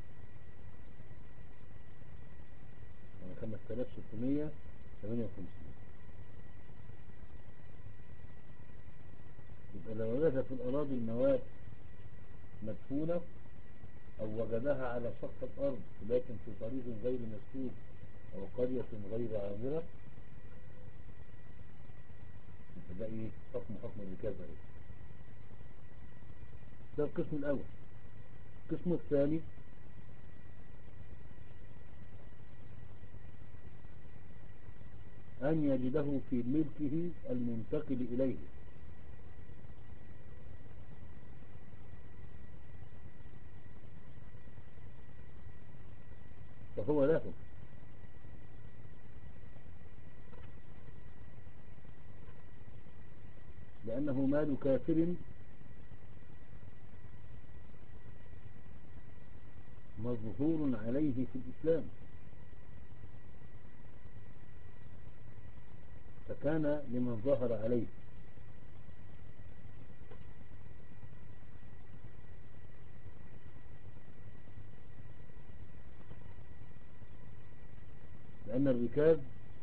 يعني خمسة آلاف ستمية ثمانية وخمسين. يبقى لو وجد في الأراضي المواد مدفونة أو وجدها على سطح الأرض لكن في طريق غير مسلوك أو قرية غير عامرة، يبقى ده إيه؟ حكم حكم الركاز عليه. ده القسم الأول. القسم الثاني أن يجده في ملكه المنتقل إليه، فهو له، لأنه مال كافر مظهور عليه في الإسلام، فكان لمن ظهر عليه. لأن الركاز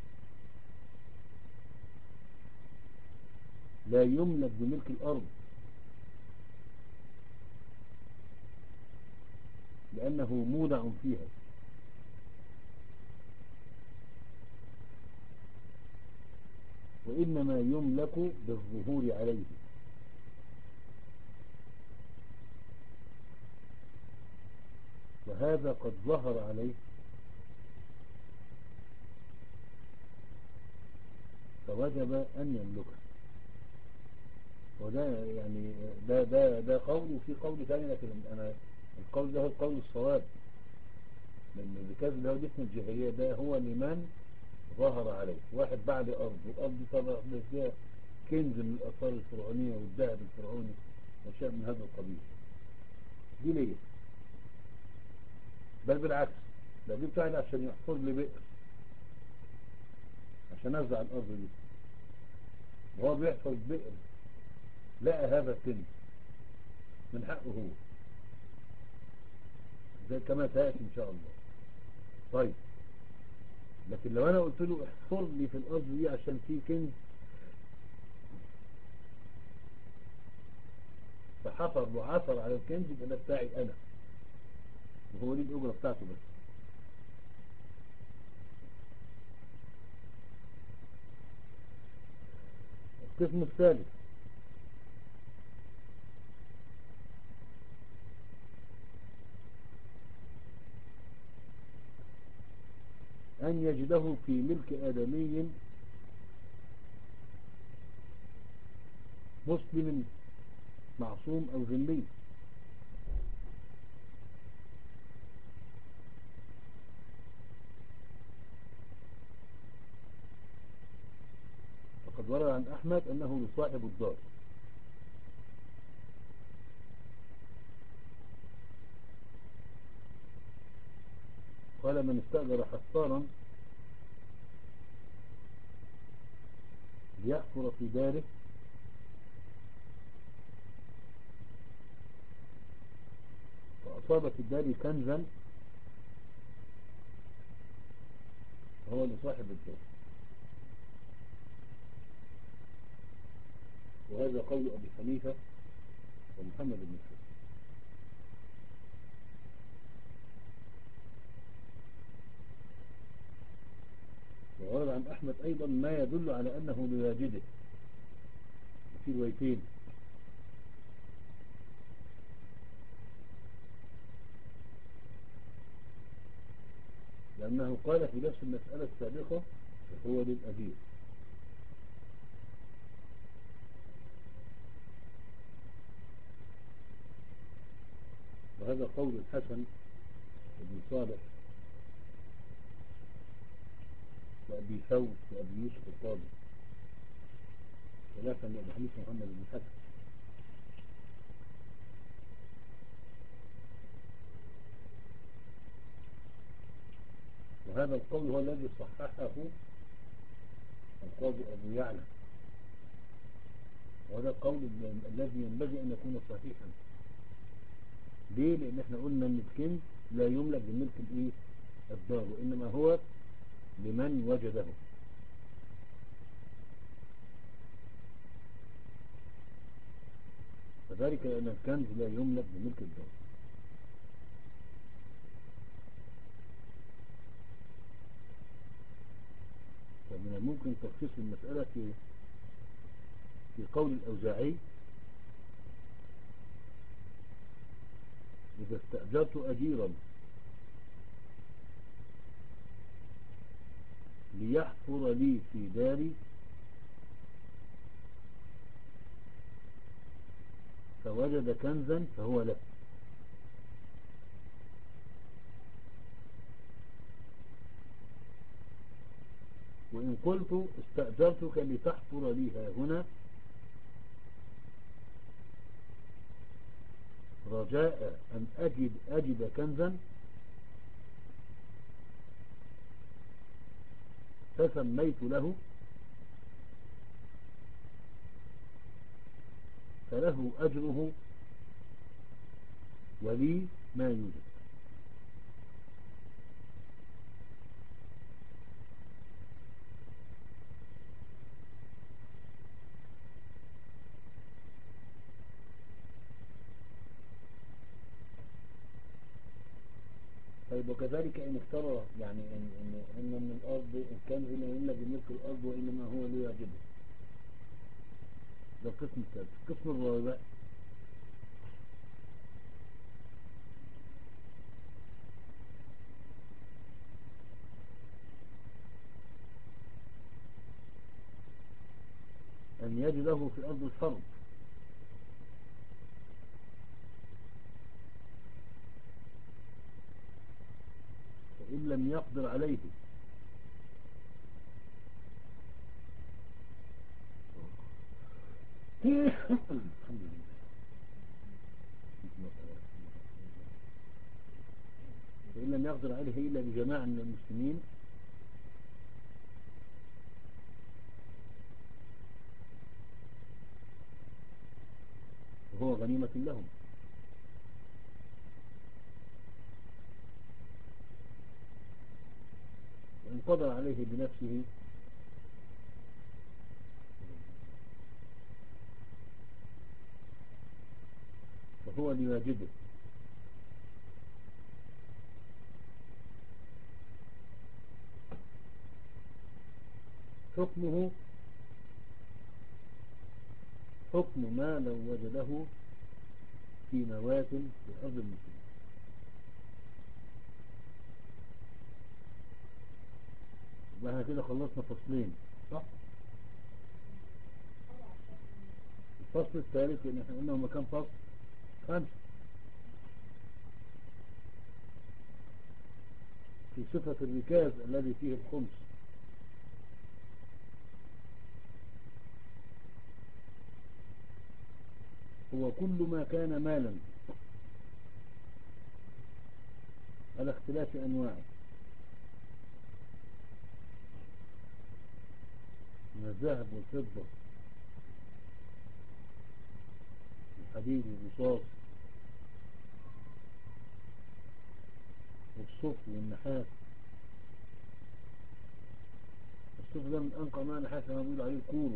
لا يملك بملك الأرض، لأنه مودع فيها، وإنما يملك بالظهور عليه. وهذا قد ظهر عليه فوجب أن يملكه. وده يعني ده ده ده قول، وفي قول ثاني، لكن أنا القول ده هو القول الصواب، لأن الركاز اللي هو جسم الجاهلية ده هو لمن ظهر عليه. واحد بعد أرض، والأرض دي طبعا فيها كنز من الآثار الفرعونية والذهب الفرعوني وشيء من هذا القبيل، دي ليه؟ بل بالعكس، ده جبت واحد عشان يحفر لي بئر عشان أزرع الأرض دي، وهو بيحفر بئر لقى هذا الكنز، من حقه هو، زي كما سيأتي إن شاء الله. طيب، لكن لو أنا قلت له احفر لي في الأرض دي عشان في كنز، فحفر وعثر على الكنز، يبقى ده بتاعي أنا، وهو ليه الأجرة بتاعته بس. القسم الثالث أن يجده في ملك آدمي مسلم معصوم أو ذمي، فقد ورد عن أحمد أنه لصاحب الدار قال: من استأجر حصارا ليحفر في داره وأصاب في الدار كنزا فهو لصاحب الدار. وهذا قول أبي حنيفة ومحمد بن حسن. وورد عن أحمد أيضا ما يدل على أنه لواجده، في روايتين، لأنه قال في نفس المسألة السابقة هو للأجير. وهذا قول الحسن بن صالح وأبي ثور وأبي يوسف القاضي، خلافا لأبي حنيفة محمد بن حسن. وهذا القول هو الذي صححه القاضي أبو يعلى، وهذا القول الذي ينبغي أن يكون صحيحا، ليه؟ لان احنا قلنا ان الكنز لا يملك بملك الايه الدار، وانما هو لمن وجده. فذلك لان الكنز لا يملك بملك الدار. فمن الممكن تخصيص المسألة في في قول الأوزاعي: إذا استأجرت أجيرا ليحفر لي في داري فوجد كنزا فهو له. وإن قلت استأجرتك لتحفر لي ها هنا رجاء أن أجد, أجد كنزا فسميت له، فله أجره ولي ما يوجد. طيب وكذلك إن افترى يعني إن, إن, إن من الأرض الكنز لا يملك بملك الأرض وإنما هو ليعجبه. ده القسم الثالث. القسم الرابع: أن يجده في أرض الحرب فإن لم يقدر عليه الحمد لله. فإن لم يقدر عليه إلا بجماعة من المسلمين وهو غنيمة لهم. وإن قدر عليه بنفسه فهو لواجبه. حكمه حكم ما لو وجده في موات في أرض المسلمين. واحنا كده خلصنا فصلين صح؟ الفصل الثالث لأن احنا قلنا هما كام فصل؟ خمسة. في صفة الركاز الذي فيه الخمس. هو كل ما كان مالا على اختلاف أنواعه من الذهب والفضة والحديد والرصاص والصف والنحاس. الصف ده من أنقى ما نحاس ما بيقول عليه الكورو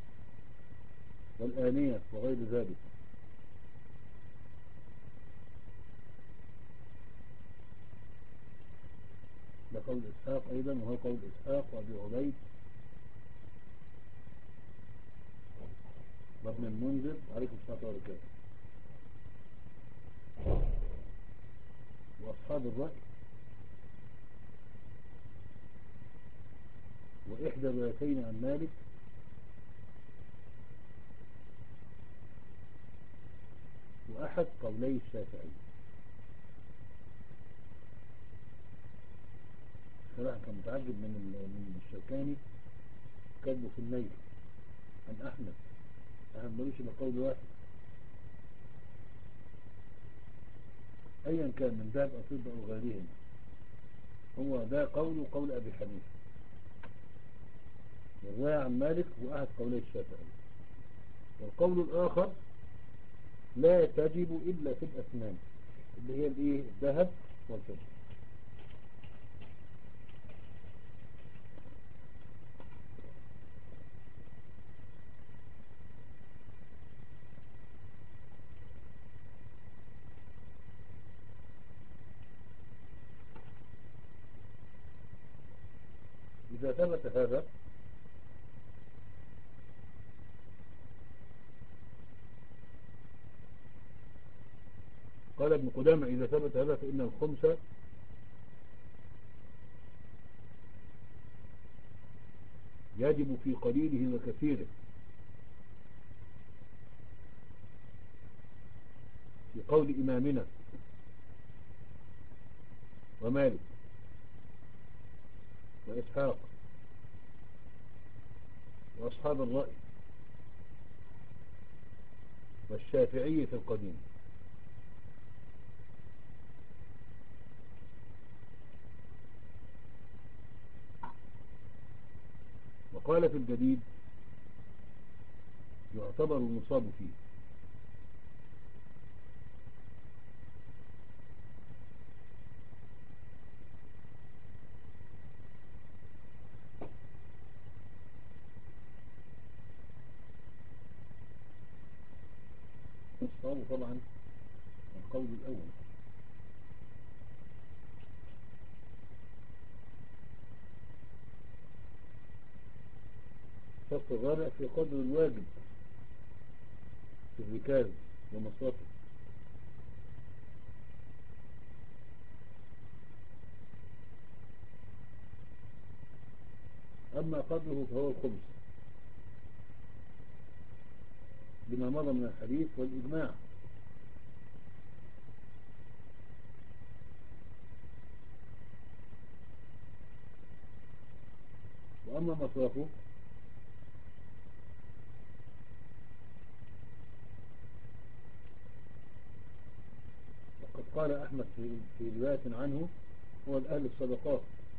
والآنية وغير ذلك. ده قول إسحاق أيضا، وهو قول إسحاق وأبي عبيد وابن المنذر عليكم الصلاة والسلام وأصحاب الرأي. وإحدى الروايتين عن مالك وأحد قولي الشافعي. صراحة كان متعجب من من الشوكاني كاتبه في النيل عن أحمد. أحمد ملوش إلا قول واحد أيا كان من ذهب أو فضة أو غيرهم. هو ده قول قول أبي حنيفة. والرواية عن مالك هو أحد قولي الشافعي. والقول الآخر لا تجب إلا في الأثمان. اللي هي الايه الذهب والفضة. إذا ثبت هذا قال ابن قدامة إذا ثبت هذا فإن الخمس يجب في قليله وكثيره، في قول إمامنا ومالك وإسحاق وأصحاب الرأي والشافعي في القديم. وقال في الجديد يعتبر المصاب فيه. الصواب طبعا القول الأول. الشرط الرابع في قدر الواجب في الركاز ومصرفه. أما قدره فهو الخمس لما مضى من الحديث والإجماع. وأما مصرفه فقد قال أحمد في, في رواية عنه هو الأهل الصدقات.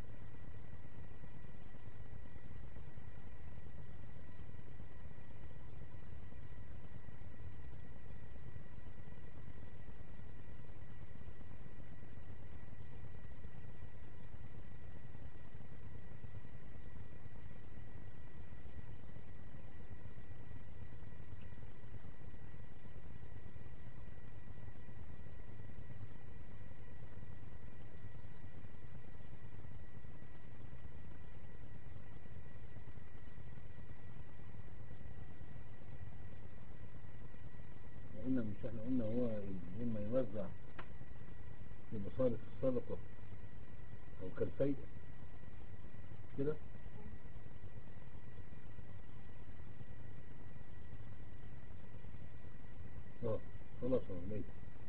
وقلنا مش احنا قلنا هو إما يوزع في مصارف الصدقة أو كالفيء كده. اه خلاص هو ليس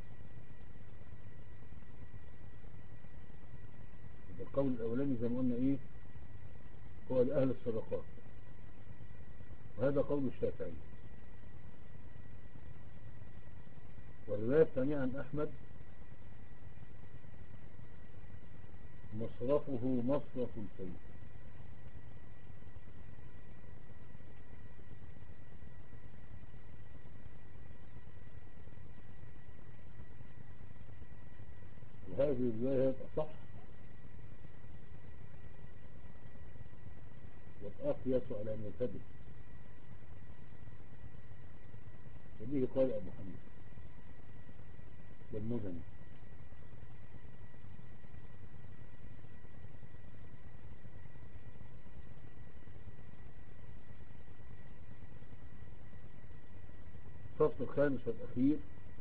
القول الأولاني زي ما قلنا إيه هو لأهل الصدقات، وهذا قول الشافعي. والرواية الثانية عن أحمد مصرفه مصرف الفيء. وهذه الرواية أصح والأقيس على أن يثبت، وبه قال أبو حنيفة والمزني. الفصل الخامس والأخير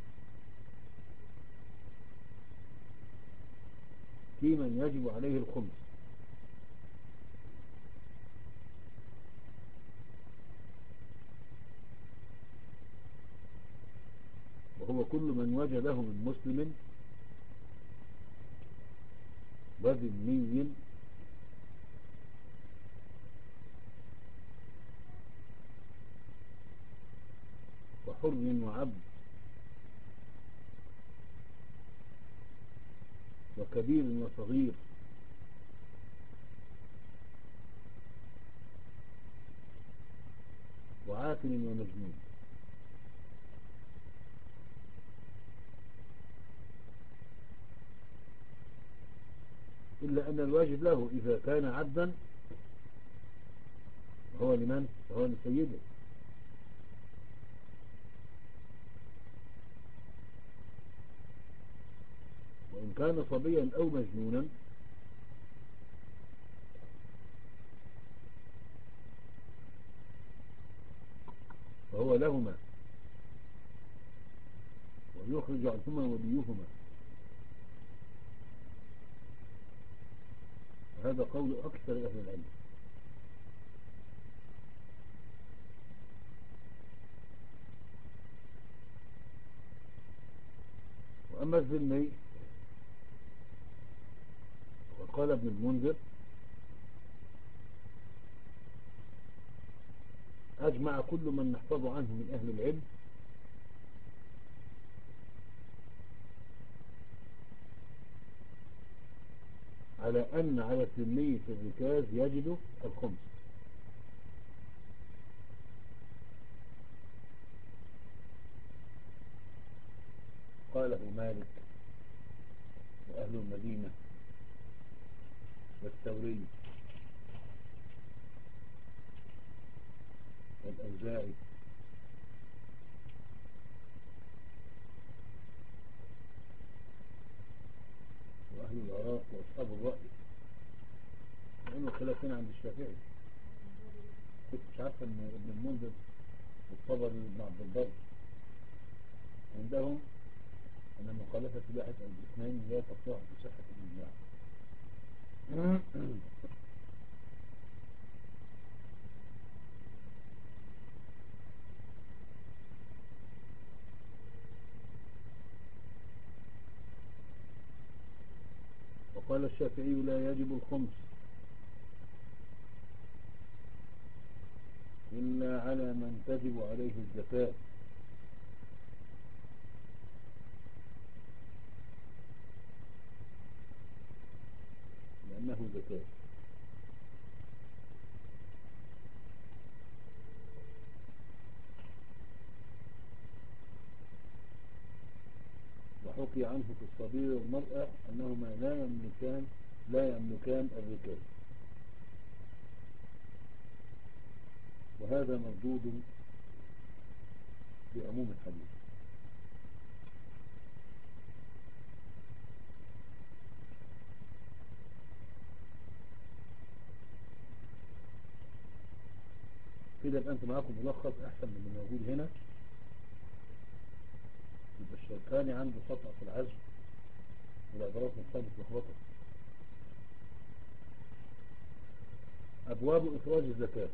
في من يجب عليه الخمس، وهو كل من وجده من مسلم وذمي وحر وعبد وكبير وصغير وعاقل ومجنون. إلا أن الواجب له إذا كان عبدا هو لمن؟ هو لسيده. وإن كان صبيا أو مجنونا فهو لهما ويخرج عنهما وليهما. هذا قول أكثر أهل العلم. وأما الذمي وقال ابن المنذر أجمع كل من نحفظ عنه من أهل العلم على أن على الذمي في الركاز يجد الخمس. قاله مالك وأهل المدينة والثوري والأوزاعي وأهل العراق وأصحاب الرأي، لأنه خلافين عند الشافعي. كنت مش عارفة أن ابن المنذر والطبري بن عبد البر عندهم أن مخالفة واحد أو الاثنين لا تصح بصحة الإجماع. وقال الشافعي لا يجب الخمس إلا على من تجب عليه الزكاة، لأنه زكاة. وحكي عنه في الصبي والمرأة أنهما لا يملكان لا يملكان الركاز، وهذا مردود بعموم الحديث. كده يبقى أنتم معاكم ملخص أحسن من اللي موجود هنا. يبقى الشركاني عنده خطأ في العزم والعبارات نفسها متلخبطة. أبواب إخراج الزكاة.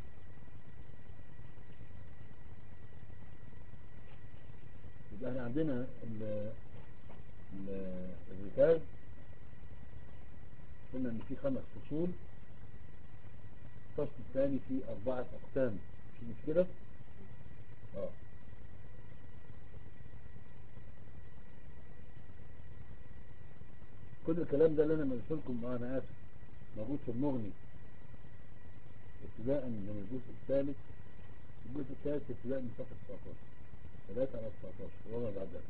يبقى احنا عندنا الركاز قلنا ان في خمس فصول، الفصل الثاني فيه أربعة أقسام، مش مشكلة؟ اه كل الكلام ده اللي انا مليت لكم انا اسف موجود في المغني ابتداء من الجزء الثالث. الجزء الثالث ابتداء من صفحة تسعتاشر ثلاثة على تسعتاشر وما بعد ذلك.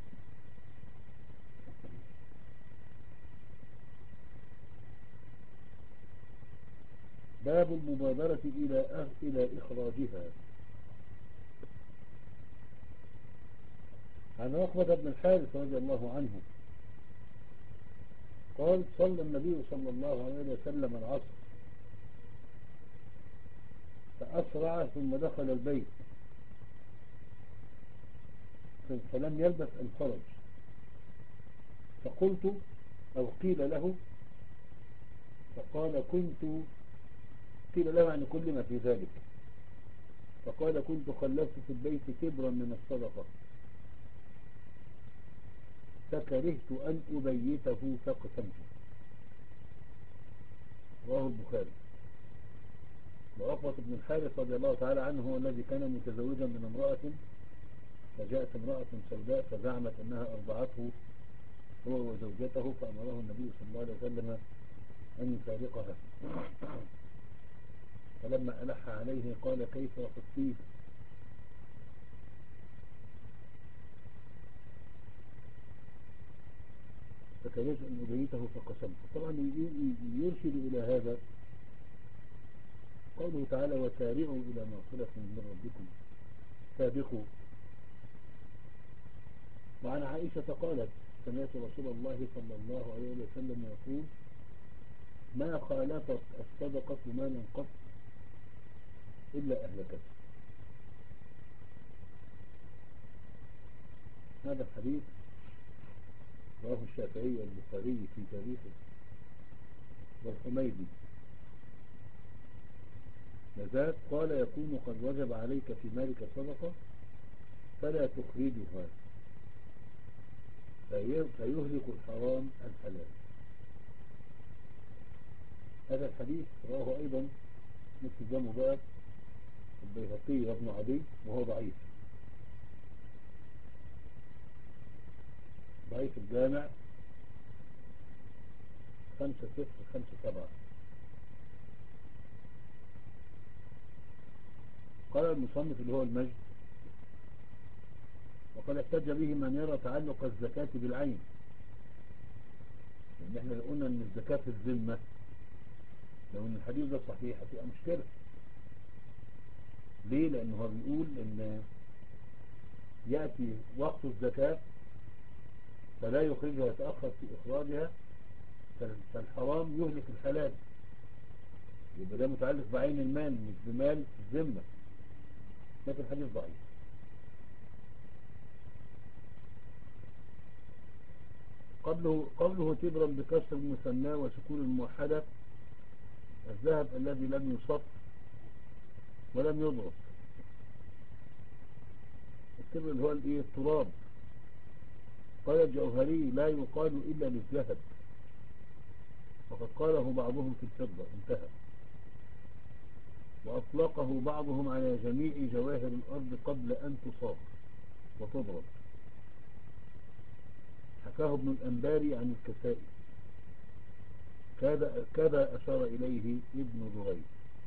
باب المبادرة إلى أه... إلى إخراجها. عن عقبة بن الحارث رضي الله عنه قال صلى النبي صلى الله عليه وسلم العصر فأسرع ثم دخل البيت فلم يلبث أن خرج، فقلت أو قيل له فقال كنت قيل له عن كل ما في ذلك، فقال كنت خلفت في البيت كبرا من الصدقة فكرهت أن أبيته فاقتمته. رواه البخاري. وعقبة بن الحارث رضي الله تعالى عنه هو الذي كان متزوجا من امرأة، فجاءت امرأة سوداء فزعمت أنها أرضعته هو وزوجته، فأمره النبي صلى الله عليه وسلم أن يفارقها. فلما ألح عليه قال كيف خذتيه؟ والثالث أن أبيته فقسمته. طبعا يرشد إلى هذا قوله تعالى وسارعوا إلى مغفرة من ربكم سابقوا. وعن عائشة قالت سمعت رسول الله صلى الله عليه وسلم يقول ما خالفت الصدقة مالا قط إلا أهلكته. هذا الحديث رواه الشافعي والبخاري في تاريخه والحميدي مزاد قال يكون قد وجب عليك في مالك صدقة فلا تخرجها فيهلك الحرام الحلال. هذا الحديث رواه أيضا مثل جمع باب البيهقي وابن عدي وهو ضعيف ضعيف الجامع خمسة صفر خمسة سبعة. قال المصنف اللي هو المجد وقد احتج به من يرى تعلق الزكاة بالعين، لأن احنا قلنا ان الزكاة في الذمة لو ان الحديث ده صحيح هتبقى مشكلة. ليه؟ لأنه هو بيقول ان يأتي وقت الزكاة فلا يخرجها يتأخر في إخراجها فالحرام يهلك الحلال، يبقى ده متعلق بعين المال مش بمال الذمة، لكن الحديث ضعيف. قبله, قبله تبرا بكسر المثنى وسكون الموحدة الذهب الذي لم يصف ولم يضرب. التبر اللي هو الايه التراب. قال الجوهري لا يقال إلا للذهب وقد قاله بعضهم في الفضة انتهى. وأطلقه بعضهم على جميع جواهر الأرض قبل أن تصاغ وتضرب. حكاه ابن الأنباري عن الكسائي كذا كذا أشار إليه ابن دريد.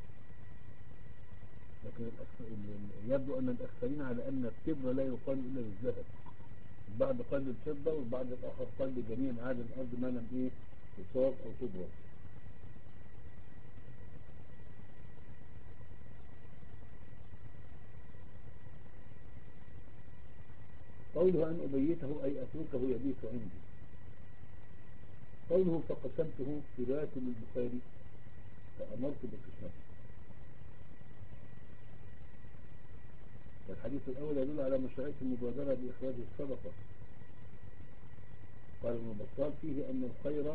لكن يبدو أن الأكثرين على أن التبر لا يقال إلا للذهب. البعض قال للفضة والبعض الآخر قال لجميع معادن الأرض ما لم إيه تصاغ أو تضرب. قوله أن أبيته أي أتركه يبيت عندي. قوله فقسمته في رواية للبخاري فأمرت بقسمته. والحديث الأول يدل على مشروعية المبادرة بإخراج الصدقة. قال ابن بطال فيه أن الخير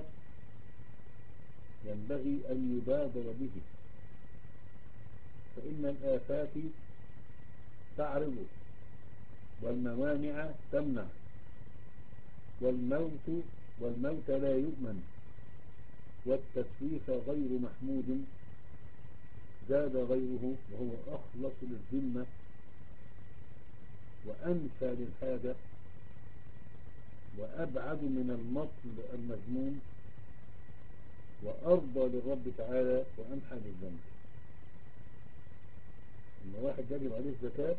ينبغي أن يبادر به فإن الآفات تعرض والموانع تمنع والموت والموت لا يؤمن والتسويف غير محمود زاد غيره وهو أخلص للذمة وأنفى للحاجة وأبعد من المطل المذموم وأرضى للرب تعالى وأمحى للذنب. إن واحد يجب عليه الزكاة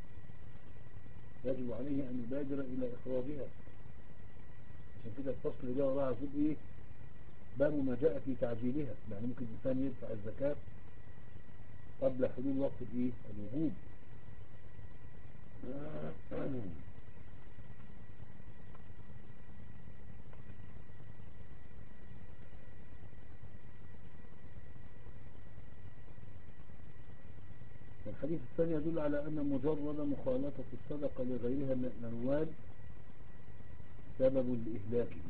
يجب عليه أن يبادر إلى إخراجها. عشان كده الفصل ده وراء عزوب إيه باب ما جاء في تعجيلها. يعني ممكن الإنسان يدفع الزكاة قبل حلول وقت الإيه الوجوب. والحديث الثاني يدل على أن مجرد مخالطة الصدقة لغيرها من الأموال سبب لإهلاكه.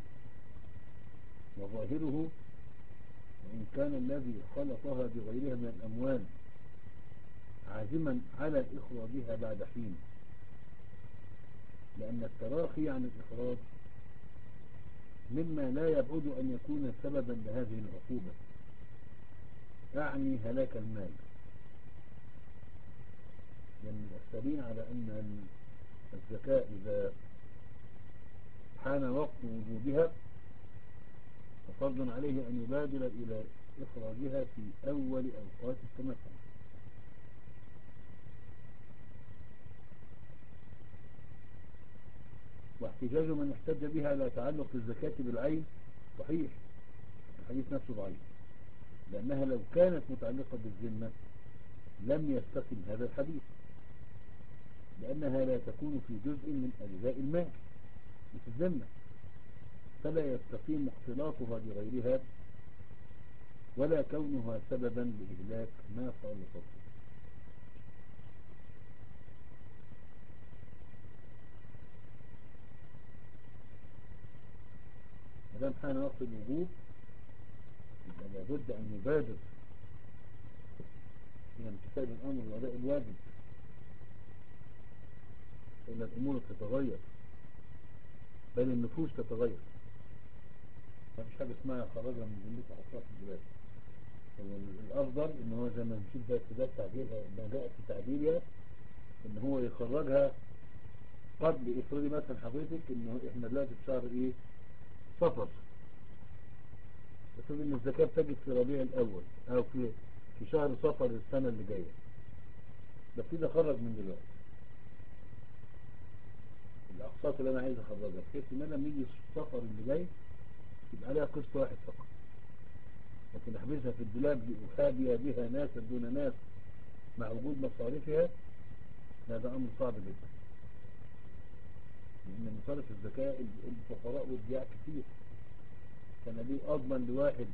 وظاهره وإن كان الذي خلطها بغيرها من الأموال عازما على إخراجها بعد حين، لأن التراخي عن الإخراج مما لا يبعد أن يكون سببا لهذه العقوبة، أعني هلاك المال. لأن الأكثرين على أن الزكاة إذا حان وقت وجودها ففرض عليه أن يبادر إلى إخراجها في أول أوقات التمكن. واحتجاج من احتج بها لا تعلق الزكاة بالعين صحيح، الحديث نفسه ضعيف، لأنها لو كانت متعلقة بالذمة لم يستقم هذا الحديث، لأنها لا تكون في جزء من أجزاء المال في الذمة، فلا يستقيم اختلاطها بغيرها ولا كونها سببا لإهلاك ما خالطته. مدام حان وقت الوجوب يبقى لابد أن نبادر في امتثال الأمر وأداء الواجب، فإن الأمور تتغير بل النفوس تتغير. ما فيش حاجة اسمها خرجها من ذمتها حطها في البلاد. الأفضل إن هو زي ما نشوف ده في تعبيرها ما جاء في تعبيرها إن هو يخرجها قبل. افرضي مثلا حضرتك إنه إحنا دلوقتي في شهر إيه صفر، افرضي إن الزكاة تجد في ربيع الأول أو في في شهر صفر السنة اللي جاية، ده ابتدي أخرج من دلوقتي الأقساط اللي أنا عايز أخرجها، بحيث إن أنا لما يجي الصفر اللي جاي يبقى عليها قسط واحد فقط. لكن أحبسها في الدولاب لأخابي بها ناسا دون ناس مع وجود مصاريفها، هذا أمر صعب جدا، لأن مصارف الزكاة الفقراء والضياع كتير. فأنا ليه أضمن لواحد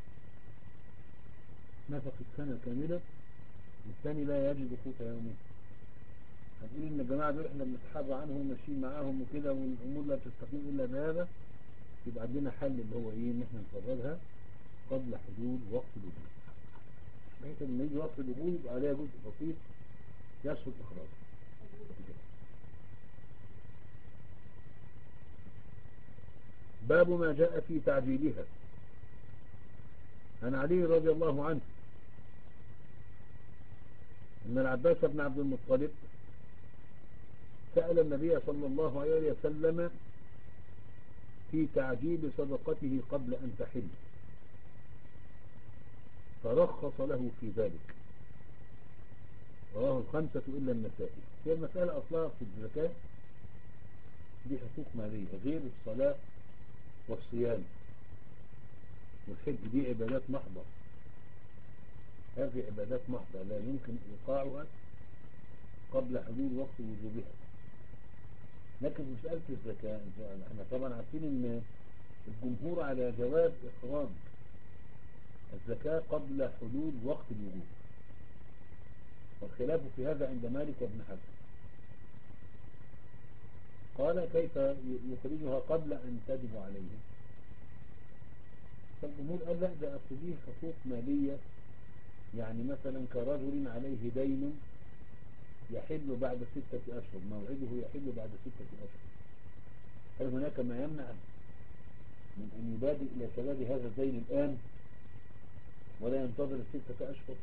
نفق السنة كاملة والثاني لا يجد قوت يومه؟ هنقول إن الجماعة دول إحنا بنتحرى عنهم وماشيين معاهم وكده والأمور لا تستقيم إلا بهذا. يبقى عندنا حل اللي هو إيه، إن إحنا نخرجها قبل حدود وقت الوجود، بحيث لما يجي وقت الوجود يبقى عليها جزء بسيط يسهل إخراجه. باب ما جاء في تعجيلها. عن علي رضي الله عنه أن العباس بن عبد المطلب سأل النبي صلى الله عليه وسلم في تعجيل صدقته قبل أن تحل، فرخص له في ذلك. رواه الخمسة إلا النسائي. هي المسألة أصلها في الزكاة دي حقوق مالية غير الصلاة والصيام والحج، دي عبادات محضة. هذه عبادات محضة لا يمكن إيقاعها قبل حدود وقت وجوبها. لكن مسألة الزكاة احنا طبعا عارفين ان الجمهور على جواز إخراج الزكاة قبل حدود وقت الوجوب، والخلاف في هذا عند مالك وابن حزم. قال كيف يخرجها قبل أن تجب عليه؟ فالجمهور قال لا، ده أصل دي حقوق مالية، يعني مثلا كرجل عليه دين يحل بعد ستة أشهر، موعده يحل بعد ستة أشهر، هل هناك ما يمنع من أن يبادر إلى سداد هذا الدين الآن ولا ينتظر الستة أشهر؟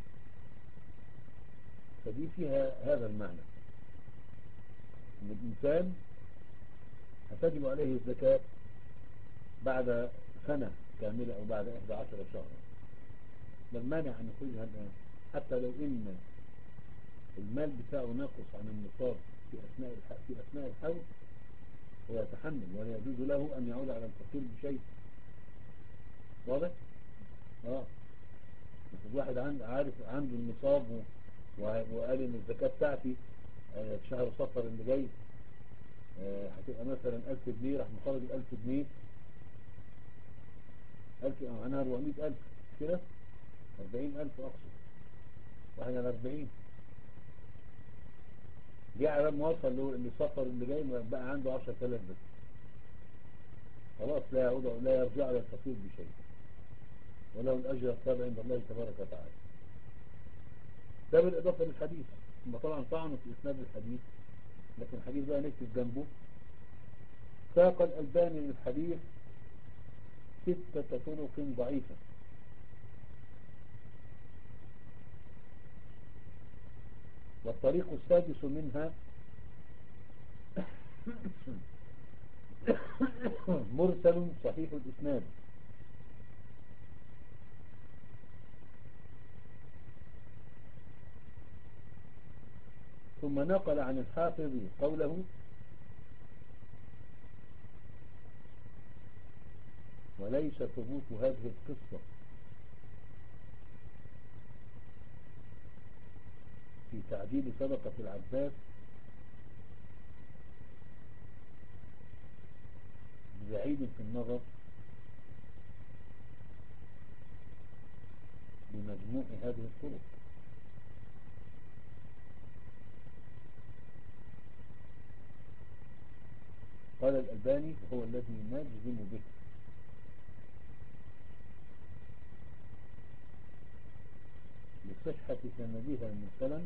فدي فيها هذا المعنى، أن الإنسان هتجب عليه الزكاة بعد سنة كاملة أو بعد إحدى عشر شهرا، ما المانع أن يخرجها الآن؟ حتى لو إن المال بتاعه ناقص عن النصاب في أثناء في أثناء الحول هو يتحمل، ولا يجوز له أن يعود على الفقير بشيء. واضح؟ آه مثل واحد عند عارف عنده النصاب وقال إن الزكاة بتاعتي في شهر صفر اللي جاي هتبقى مثلا ألف جنيه، راح مخرج الألف جنيه ألف معناها أربعمائة ألف كده، أربعين ألف أقصد، واحد على أربعين جاء على ما وصل اللي صفر اللي جاي بقى عنده عشرة آلاف بس، خلاص لا يعود لا يرجع على الفقير بشيء، وله الأجر التابع عند الله تبارك وتعالى. ده بالإضافة للحديث. ثم طبعا طعنوا في إسناد الحديث، لكن الحديث بقى نكتب جنبه ساق الألباني للحديث ستة طرق ضعيفة، والطريق السادس منها مرسل صحيح الإسناد. ثم نقل عن الحافظ قوله وليس ثبوت هذه القصة في تعديل صدقة العباس بعيد في النظر بمجموع هذه الطرق. قال الألباني وهو الذي نجزم به لصحة سندها المرسلا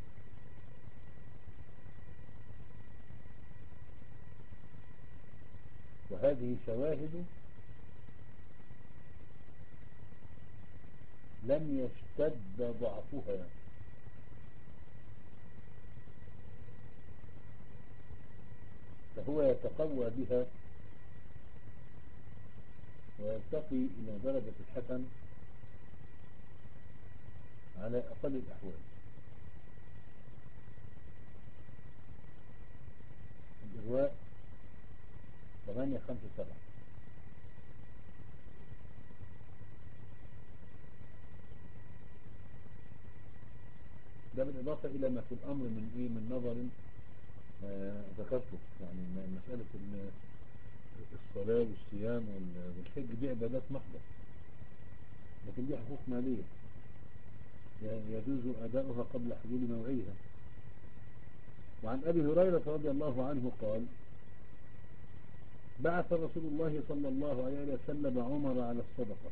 وهذه شواهد لم يشتد ضعفها، فهو يتقوى بها ويرتقي إلى درجة الحسن على أقل الأحوال. الإرواء ثمانية خمسة سبعة. ده بالإضافة إلى ما في الأمر من إيه من نظر آه ذكرته، يعني مسألة الصلاة والصيام والحج دي عبادات محضة، لكن دي حقوق مالية يجوز أداؤها قبل حلول موعدها. وعن أبي هريرة رضي الله عنه قال: بعث رسول الله صلى الله عليه وسلم عمر على الصدقة،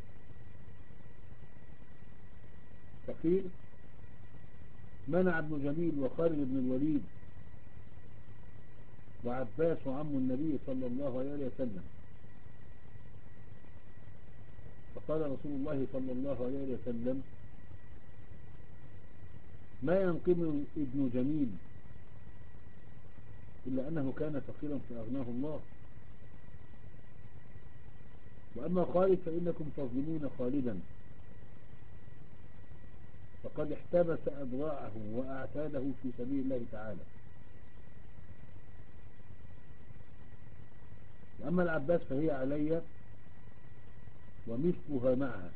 فقيل: منع ابن جميل وخالد بن الوليد وعباس عم النبي صلى الله عليه وسلم. فقال رسول الله صلى الله عليه وسلم: ما ينقم ابن جميل إلا أنه كان فقيرا فأغناه الله، وأما خالد فإنكم تظلمون خالدا فقد احتبس أدراعه وأعتاده في سبيل الله تعالى. وأما العباس فهي علي ومثلها معها.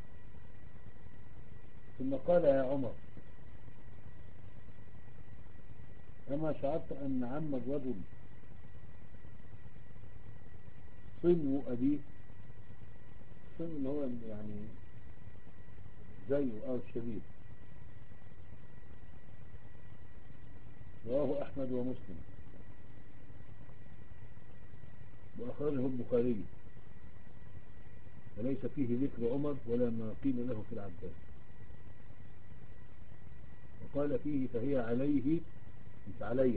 ثم قال: يا عمر، أما شعرت أن عم الرجل صنو أبيه؟ صنو اللي هو يعني زيه أو الشبيه. رواه أحمد ومسلم وأخرجه البخاري، وليس فيه ذكر عمر ولا ما قيل له في العباس. وقال فيه: فهي عليه مش علي.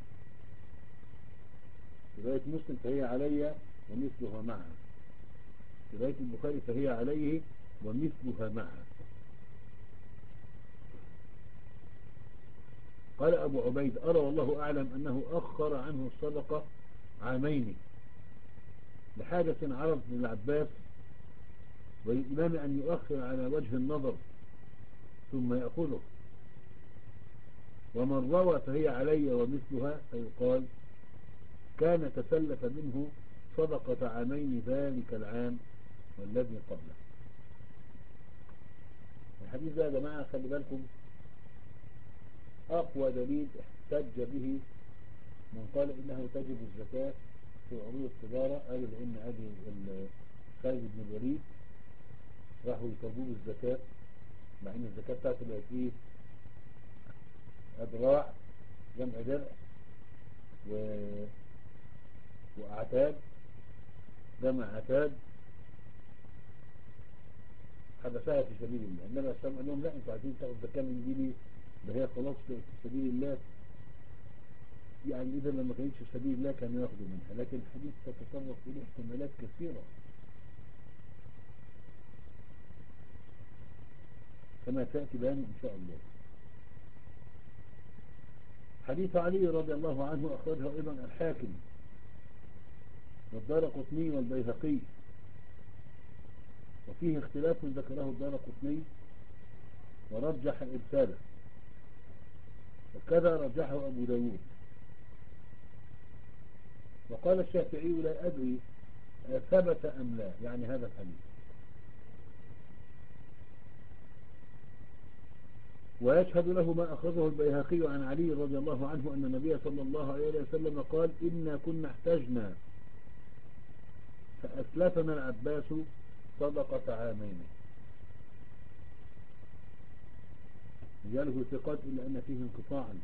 في رواية مسلم: فهي علي ومثلها معها. في رواية البخاري: فهي عليه ومثلها معها. قال أبو عبيد: أرى والله أعلم أنه أخر عنه الصدقة عامين لحاجة عرض للعباس، وللإمام أن يؤخر على وجه النظر ثم يأخذه. ومن روى فهي علي ومثلها فيقال: كان تسلف منه صدقة عامين ذلك العام والذي قبله. الحديث ده يا جماعة خلي بالكم أقوى دليل احتج به من قال إنه تجب الزكاة في عروض التجارة. قالوا لأن أبي خالد بن الوليد راحوا يطلبوا الزكاة، مع إن الزكاة بتاعته بقت إيه؟ أدراع، جمع درع، و... وأعتاد، جمع عتاد، حبسها في سبيل الله. إنما السلام قال لهم: لا، أنتوا عايزين تاخدوا زكاة من دي ليه؟ ده هي خلاص في سبيل الله. يعني إذا لما كانتش في سبيل الله كانوا ياخدوا منها. لكن الحديث تتصرف إليه احتمالات كثيرة كما تأتي بيان إن شاء الله. حديث علي رضي الله عنه أخرجه أيضا الحاكم والدارقطني والبيهقي، وفيه اختلاف ذكره الدارقطني ورجح إرساله، وكذا رجحه أبو داود. وقال الشافعي: لا أدري ثبت أم لا، يعني هذا الحديث. ويشهد له ما أخرجه البيهقي عن علي رضي الله عنه أن النبي صلى الله عليه وسلم قال إنا كنا احتجنا فأسلفنا العباس صدقة عامين. رجاله ثقات إلا أن فيه انقطاعا.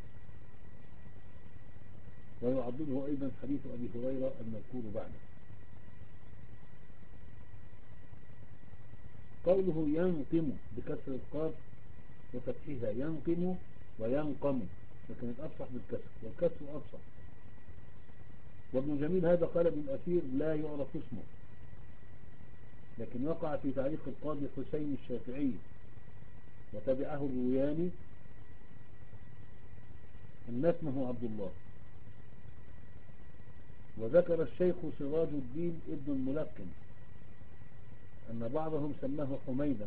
ويعضده أيضا حديث أبي هريرة المذكور بعده. قوله ينقم بكسر القاف وفتحها، ينقم وينقم، لكن الأفصح بالكسر، والكسر أفصح. وابن جميل هذا قال ابن الأثير لا يعرف اسمه، لكن وقع في تعليق القاضي حسين الشافعي وتبعه الروياني أن اسمه عبد الله. وذكر الشيخ سراج الدين ابن الملقن أن بعضهم سماه حميدا.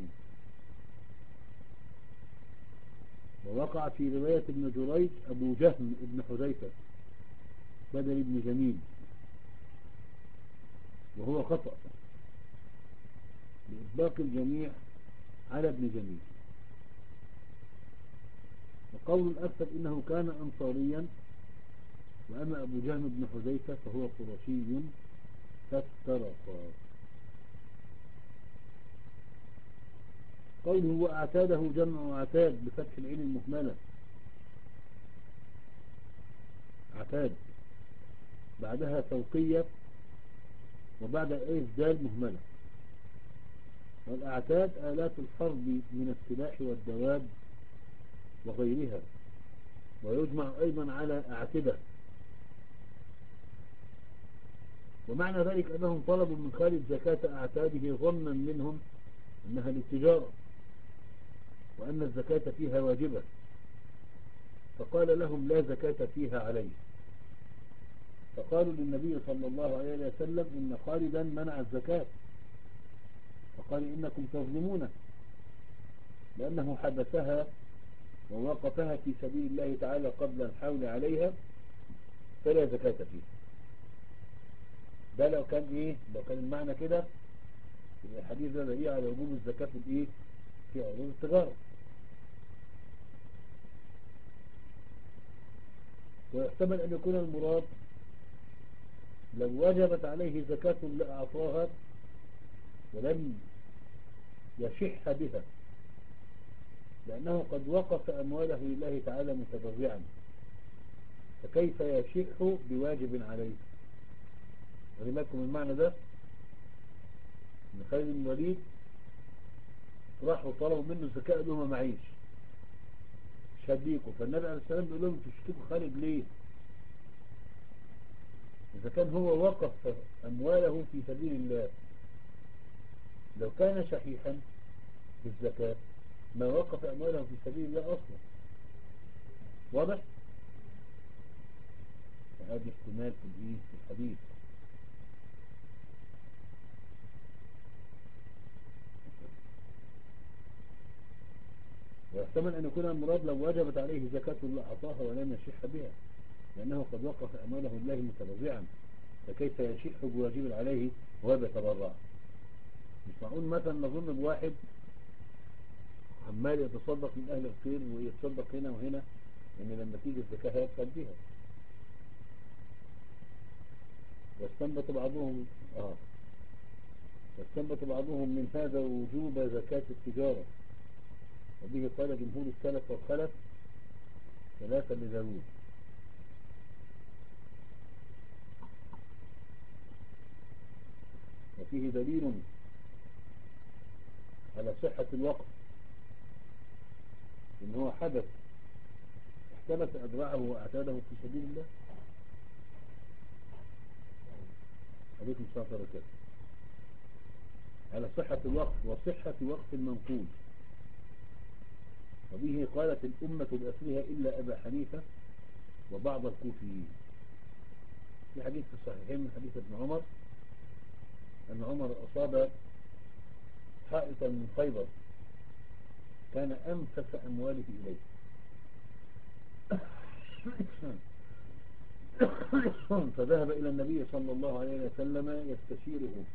ووقع في رواية ابن جريج أبو جهم ابن حذيفة بدل ابن جميل، وهو خطأ بإطلاق الجميع على ابن جميل. وقول الأكثر إنه كان أنصاريا، وأما أبو جهم ابن حذيفة فهو قرشي فافترقا. قوله وأعتاده جمع عتاد بفتح العين المهملة، عتاد بعدها فوقية وبعد الألف دال مهملة. والأعتاد آلات الحرب من السلاح والدواب وغيرها، ويجمع أيضا على أعتدة. ومعنى ذلك أنهم طلبوا من خالد زكاة أعتاده ظنا منهم أنها للتجارة وأن الزكاة فيها واجبة، فقال لهم لا زكاة فيها عليه. فقالوا للنبي صلى الله عليه وسلم إن خالدا منع الزكاة، فقال إنكم تظلمون، لأنه حبسها ووقفها في سبيل الله تعالى قبل الحول عليها فلا زكاة فيها. ده لو كان إيه، لو كان المعنى كده الحديث ده دليل على وجوب الزكاة في الإيه، في عروض التجارة. ويحتمل أن يكون المراد لو وجبت عليه زكاة لأعطاها ولم يشح بها، لأنه قد وقف أمواله لله تعالى متبرعا، فكيف يشح بواجب عليه؟ ولماذا المعنى ده ان خالد بن الوليد راحوا طلبوا منه الزكاة، قالوا ما معيش مش هديكوا، فالنبي عليه السلام بيقول لهم تشتكوا خالد ليه؟ إذا كان هو وقف أمواله في سبيل الله. لو كان شحيحا بالزكاة ما وقف أمواله في سبيل الله أصلا. واضح؟ فهذا احتمال في الإيه، في الحديث. ويحتمل أن يكون المراد لو وجبت عليه زكاة لأعطاها ولم يشح بها، لأنه قد وقف أمواله لله متبرعا، فكيف يشح بواجب عليه وهو بيتبرع؟ مش معقول مثلا نظن بواحد عمال يتصدق من أهل الخير ويتصدق هنا وهنا إن لما تيجي الزكاة هيبخل بها. واستنبط بعضهم آه واستنبط بعضهم من هذا وجوب زكاة التجارة، وبه قال جمهور السلف والخلف ثلاثة لداود. وفيه دليل على صحة الوقف، إن هو حدث احتبس أدرعه وأعتاده في سبيل الله. عليكم السلام عليكم. على صحة الوقف وصحة وقف المنقول. وبه قالت الأمة بأسرها إلا أبا حنيفة وبعض الكوفيين. في حديث في الصحيحين من حديث ابن عمر أن عمر أصاب حائطا من خيبر كان أنفس أمواله إليه، فذهب إلى النبي صلى الله عليه وسلم يستشيره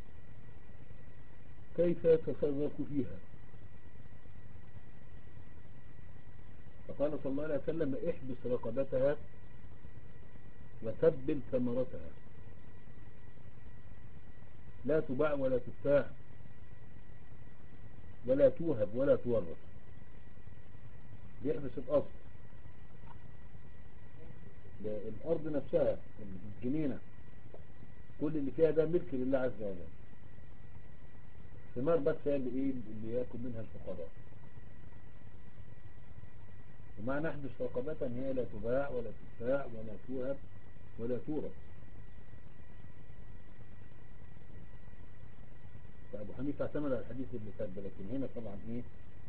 كيف يتصرف فيها. فقال صلى الله عليه وسلم احبس رقبتها وتبل ثمرتها، لا تباع ولا تبتاع ولا توهب ولا تورث. يحبس الأصل، الأرض نفسها الجنينة كل اللي فيها ده ملك لله عز وجل، ثمار بس هي اللي ايه اللي ياكل منها الفقراء. ومعنى نحبس رقبتها ان هي لا تباع ولا تبتاع ولا توهب ولا تورث. فأبو حنيفة اعتمد على الحديث اللي فات ده، لكن هنا طبعا ايه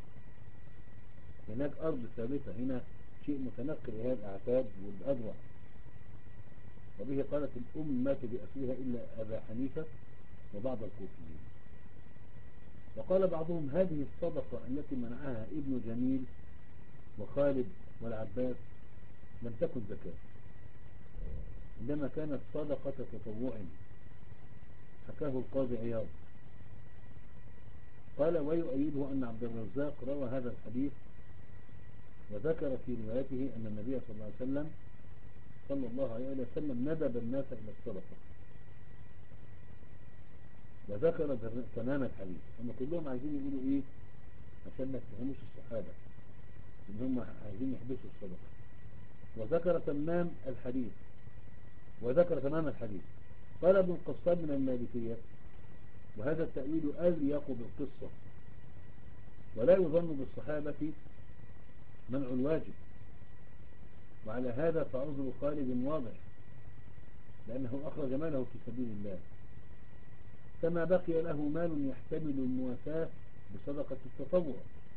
هناك أرض ثابتة، هنا شيء متنقل وهي الأعتاب والأذرع. وبه قالت الأمة بأصلها إلا أبا حنيفة وبعض الكوفيين. وقال بعضهم هذه الصدقة التي منعها ابن جميل وخالد والعباس لم تكن زكاة، إنما كانت صدقة تطوع، حكاه القاضي عياض. قال ويؤيده أن عبد الرزاق روى هذا الحديث وذكر في روايته أن النبي صلى الله عليه وسلم صلى الله عليه وسلم ندب الناس إلى الصدقة، وذكر تمام الحديث. هم كلهم عايزين يقولوا إيه عشان ما يتهموش الصحابة إن هم عايزين يحبسوا الصدقة، وذكر تمام الحديث وذكر تمام الحديث. قال ابن القصاب من المالكية وهذا التأويل أليق بالقصة، ولا يظن بالصحابة منع الواجب، وعلى هذا فعذر خالد واضح لأنه أخرج ماله في سبيل الله، كما بقي له مال يحتمل المواساة بصدقة التطوع.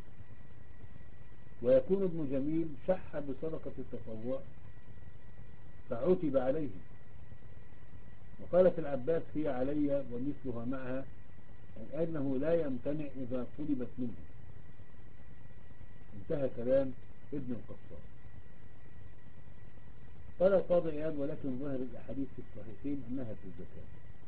ويكون ابن جميل شح بصدقة التطوع فعتب عليه. وقالت العباس هي علي ومثلها معها، أي أنه لا يمتنع إذا طلبت منه. انتهى كلام ابن القصار. قال القاضي عياض ولكن ظاهر الأحاديث في الصحيحين أنها في الزكاة،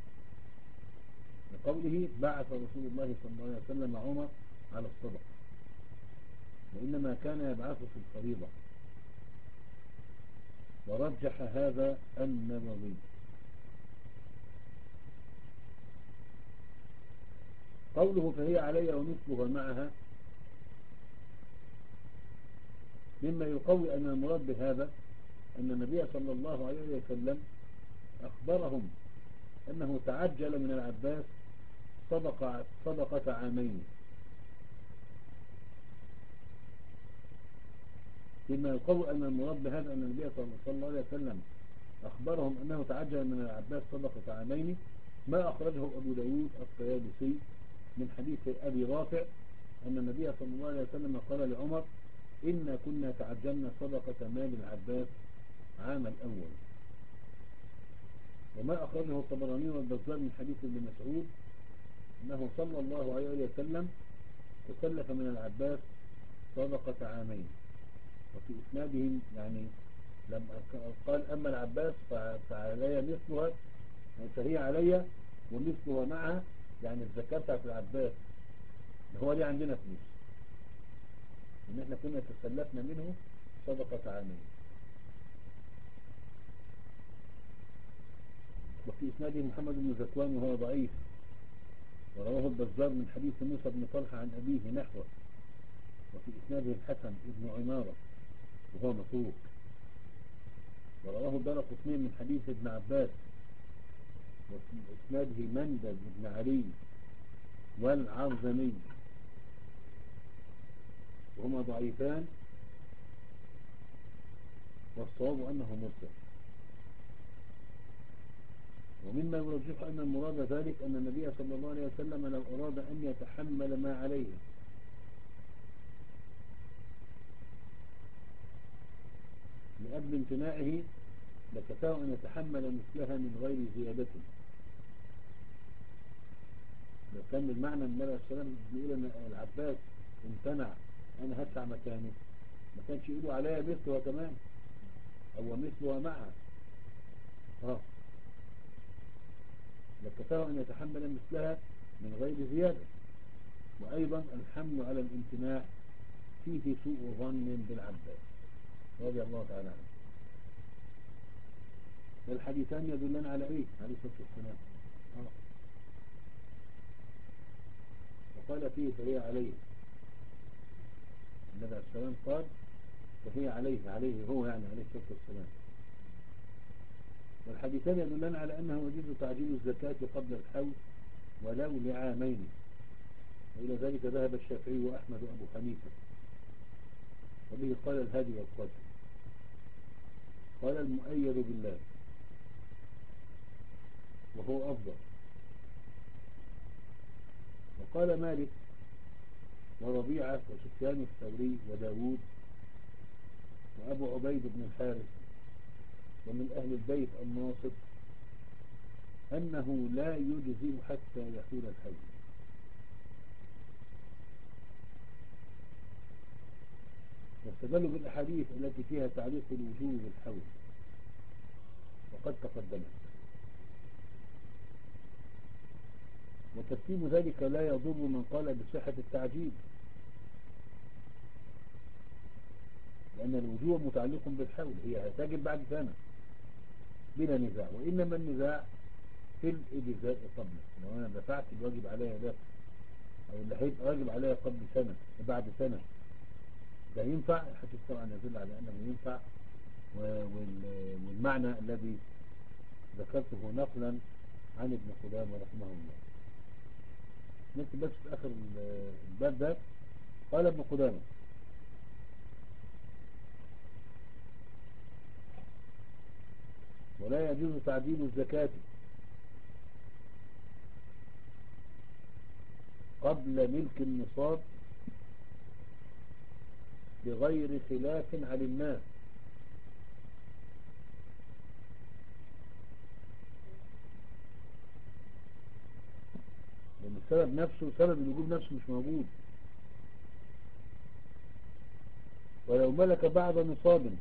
لقوله بعث رسول الله صلى الله عليه وسلم عمر على الصدقة، وإنما كان يبعث في الفريضة. ورجح هذا النووي. قوله فهي علي ومثلها معها مما يقوي أن المراد بهذا أن النبي صلى الله عليه وسلم أخبرهم أنه تعجل من العباس صدقة, صدقة عامين، مما يقوي أن المراد بهذا أن النبي صلى الله عليه وسلم أخبرهم أنه تعجل من العباس صدقة عامين، ما أخرجه أبو داود الطيالسي من حديث أبي رافع أن النبي صلى الله عليه وسلم قال لعمر إن كنا تعجلنا صدقة مال العباس عام الأول. وما أخرجه الطبراني والبزار من حديث ابن مسعود أنه صلى الله عليه وسلم تكلف من العباس صدقة عامين. وفي إسنادهم يعني لما قال أما العباس فعلي مثلها فهي علي ومثلها معها، يعني الزكاة بتاعت العباس هو ليه عندنا فلوس إن احنا كنا تسلفنا منه صدقة عامين. وفي إسناده محمد بن زكوان وهو ضعيف، ورواه البزار من حديث موسى بن طلحة عن أبيه نحوه. وفي إسناده الحسن ابن عمارة وهو متروك. ورواه الدارقطني من حديث ابن عباس، وفي إسناده مندد ابن علي والعرزمي وهما ضعيفان، والصواب أنه مرسل. ومما يرجح أن المراد ذلك أن النبي صلى الله عليه وسلم لو أراد أن يتحمل ما عليه لأجل امتناعه لكفاه أن يتحمل مثلها من غير زيادة. لو كان المعنى النبي عليه الصلاة والسلام بيقول أن العباس امتنع أنا هدفع مكانه، ما كانش يقولوا عليها مثلها كمان أو مثلها معها، اه لكفاه أن يتحمل مثلها من غير زيادة. وأيضا الحمل على الامتناع فيه سوء ظن بالعباس رضي الله تعالى عنه. الحديثان يدلان على ايه عليه الصلاة والسلام. اه وقال فيه فهي عليه، النبي عليه السلام قال فهي عليه، عليه هو يعني عليه الصلاة والسلام. والحديثان يدلان على أنه يجوز تعجيل الزكاة قبل الحول ولو لعامين، وإلى ذلك ذهب الشافعي وأحمد وأبو حنيفة، وبه قال الهادي والقاسم. قال المؤيد بالله وهو أفضل. وقال مالك وربيعة وسفيان الثوري وداود وأبو عبيد بن الحارث ومن أهل البيت الناصب أنه لا يجزئ حتى يحول الحول. واستدلوا بالأحاديث التي فيها تعليق الوجوب بالحول وقد تقدمت. وتسليم ذلك لا يضر من قال بصحة التعجيل، لأن الوجوب متعلق بالحول، هي هتجب بعد سنة بلا نزاع. وإنما النزاع في الإجزاء قبله، لو أنا دفعت الواجب عليها ده أو اللي هيبقى واجب عليها قبل سنة وبعد سنة ده ينفع. الحديث طبعا يدل على أنه ينفع، والمعنى الذي ذكرته نقلا عن ابن قدامة رحمه الله. نكتب بس في آخر الباب ده قال ابن قدامة ولا يجوز تعديل الزكاة قبل ملك النصاب بغير خلاف علمناه، لأن السبب نفسه سبب الوجوب نفسه مش موجود. ولو ملك بعض نصاب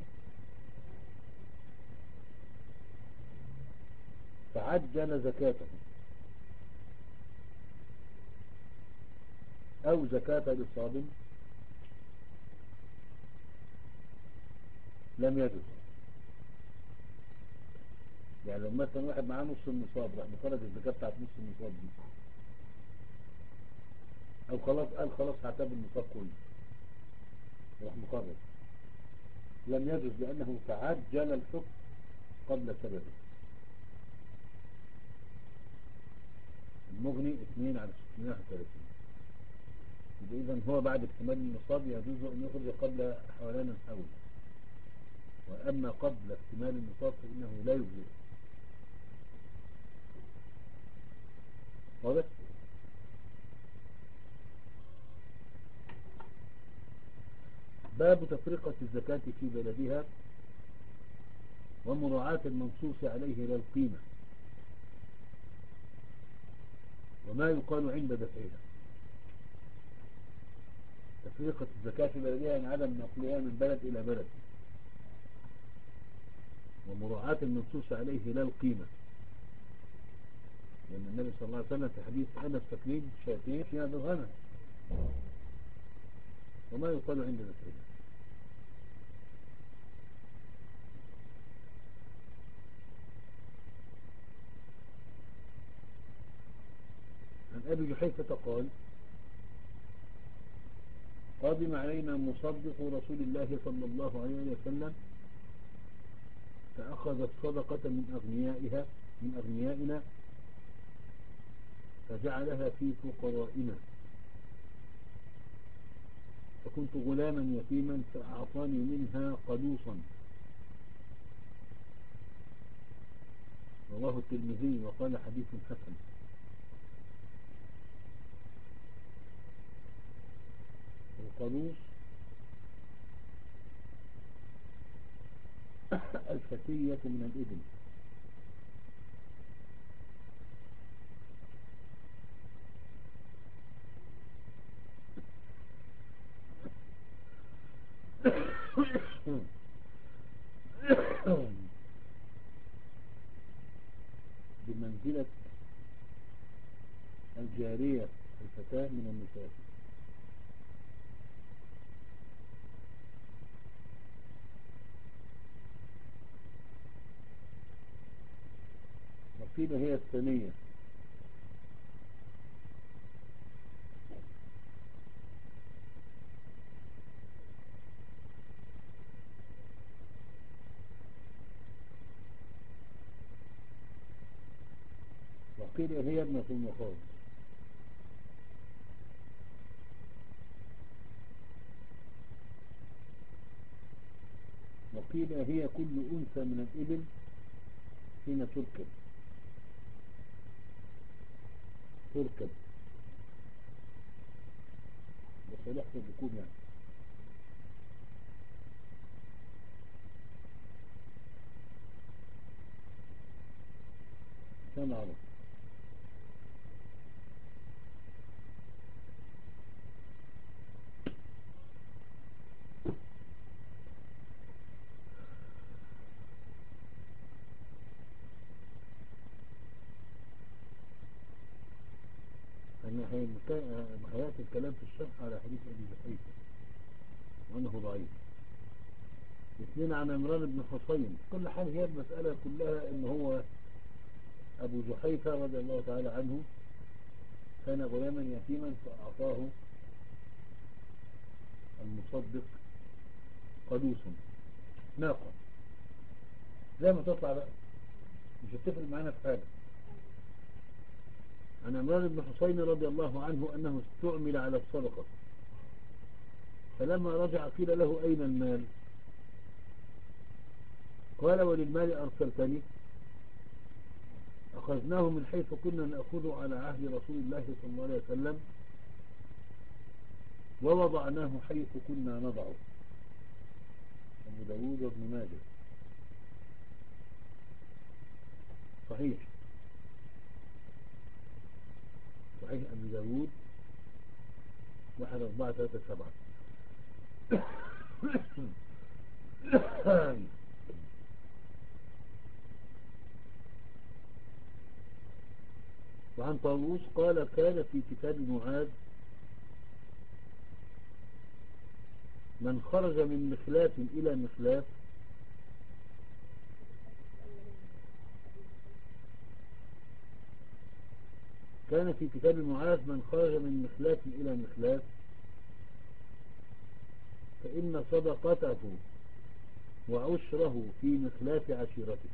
فعجل زكاته أو زكاة نصاب لم يجوز. يعني لو مثلا واحد معاه نص النصاب راح مخرج الزكاة بتاعت نص النصاب دي، أو خلاص قال خلاص هعتبر النصاب كله راح مخرج، لم يجوز لأنه تعجل الحكم قبل سببه. المغني اثنين على ستمائة وثلاثين. إذن هو بعد اكتمال النصاب يجوز أن يخرج قبل حولان الحول، وأما قبل اكتمال النصاب فإنه لا يجزئ. واضح؟ باب تفرقة الزكاة في بلدها ومراعاة المنصوص عليه لا القيمة، وما يقال عند دفعها. تفرقة الزكاة في بلدها يعني عدم نقلها من بلد إلى بلد، ومراعاة المنصوص عليه لا القيمة، لأن النبي صلى الله عليه وسلم في حديث أنس تكليم شاتين فيها بالغنم، وما يقال عند دفعها. عن أبي جحيفة قال قادم علينا مصدق رسول الله صلى الله عليه وسلم فأخذ الصدقة من أغنيائها من أغنيائنا فجعلها في فقرائنا، فكنت غلاما يتيما فأعطاني منها قدوصا. رواه الترمذي وقال حديث حسن. القدوس الفتية من الإبل. منزلة الجارية الفتاة من النساء. وقيل هي الثانية. وقيل هي ابنة المخاض. وقيل هي كل أنثى من الإبل حين تركب تركب وصلحت الركوب يعني. كان عرب. أن حياة الكلام في الشرح على حديث أبي جحيفة وأنه ضعيف. اثنين عن عمران بن حصين. كل حال هي المسألة كلها إن هو أبو جحيفة رضي الله تعالى عنه كان غلاما يتيما فأعطاه المصدق قلوس ناقة زي ما تطلع بقى مش هتفرق معانا في حاجة. عن عمران بن حصين رضي الله عنه أنه استعمل على الصدقة فلما رجع قيل له أين المال؟ قال وللمال أرسلتني؟ أخذناه من حيث كنا نأخذه على عهد رسول الله صلى الله عليه وسلم ووضعناه حيث كنا نضعه. أبو داود وابن ماجه. صحيح صحيح أبو داود واحد أربعة ثلاثة سبعة. وعن طاووس قال كان في كتاب معاذ من خرج من مخلاف إلى مخلاف كان في كتاب معاذ من خرج من مخلاف إلى مخلاف فإن صدقته وعشره في مخلاف عشيرته.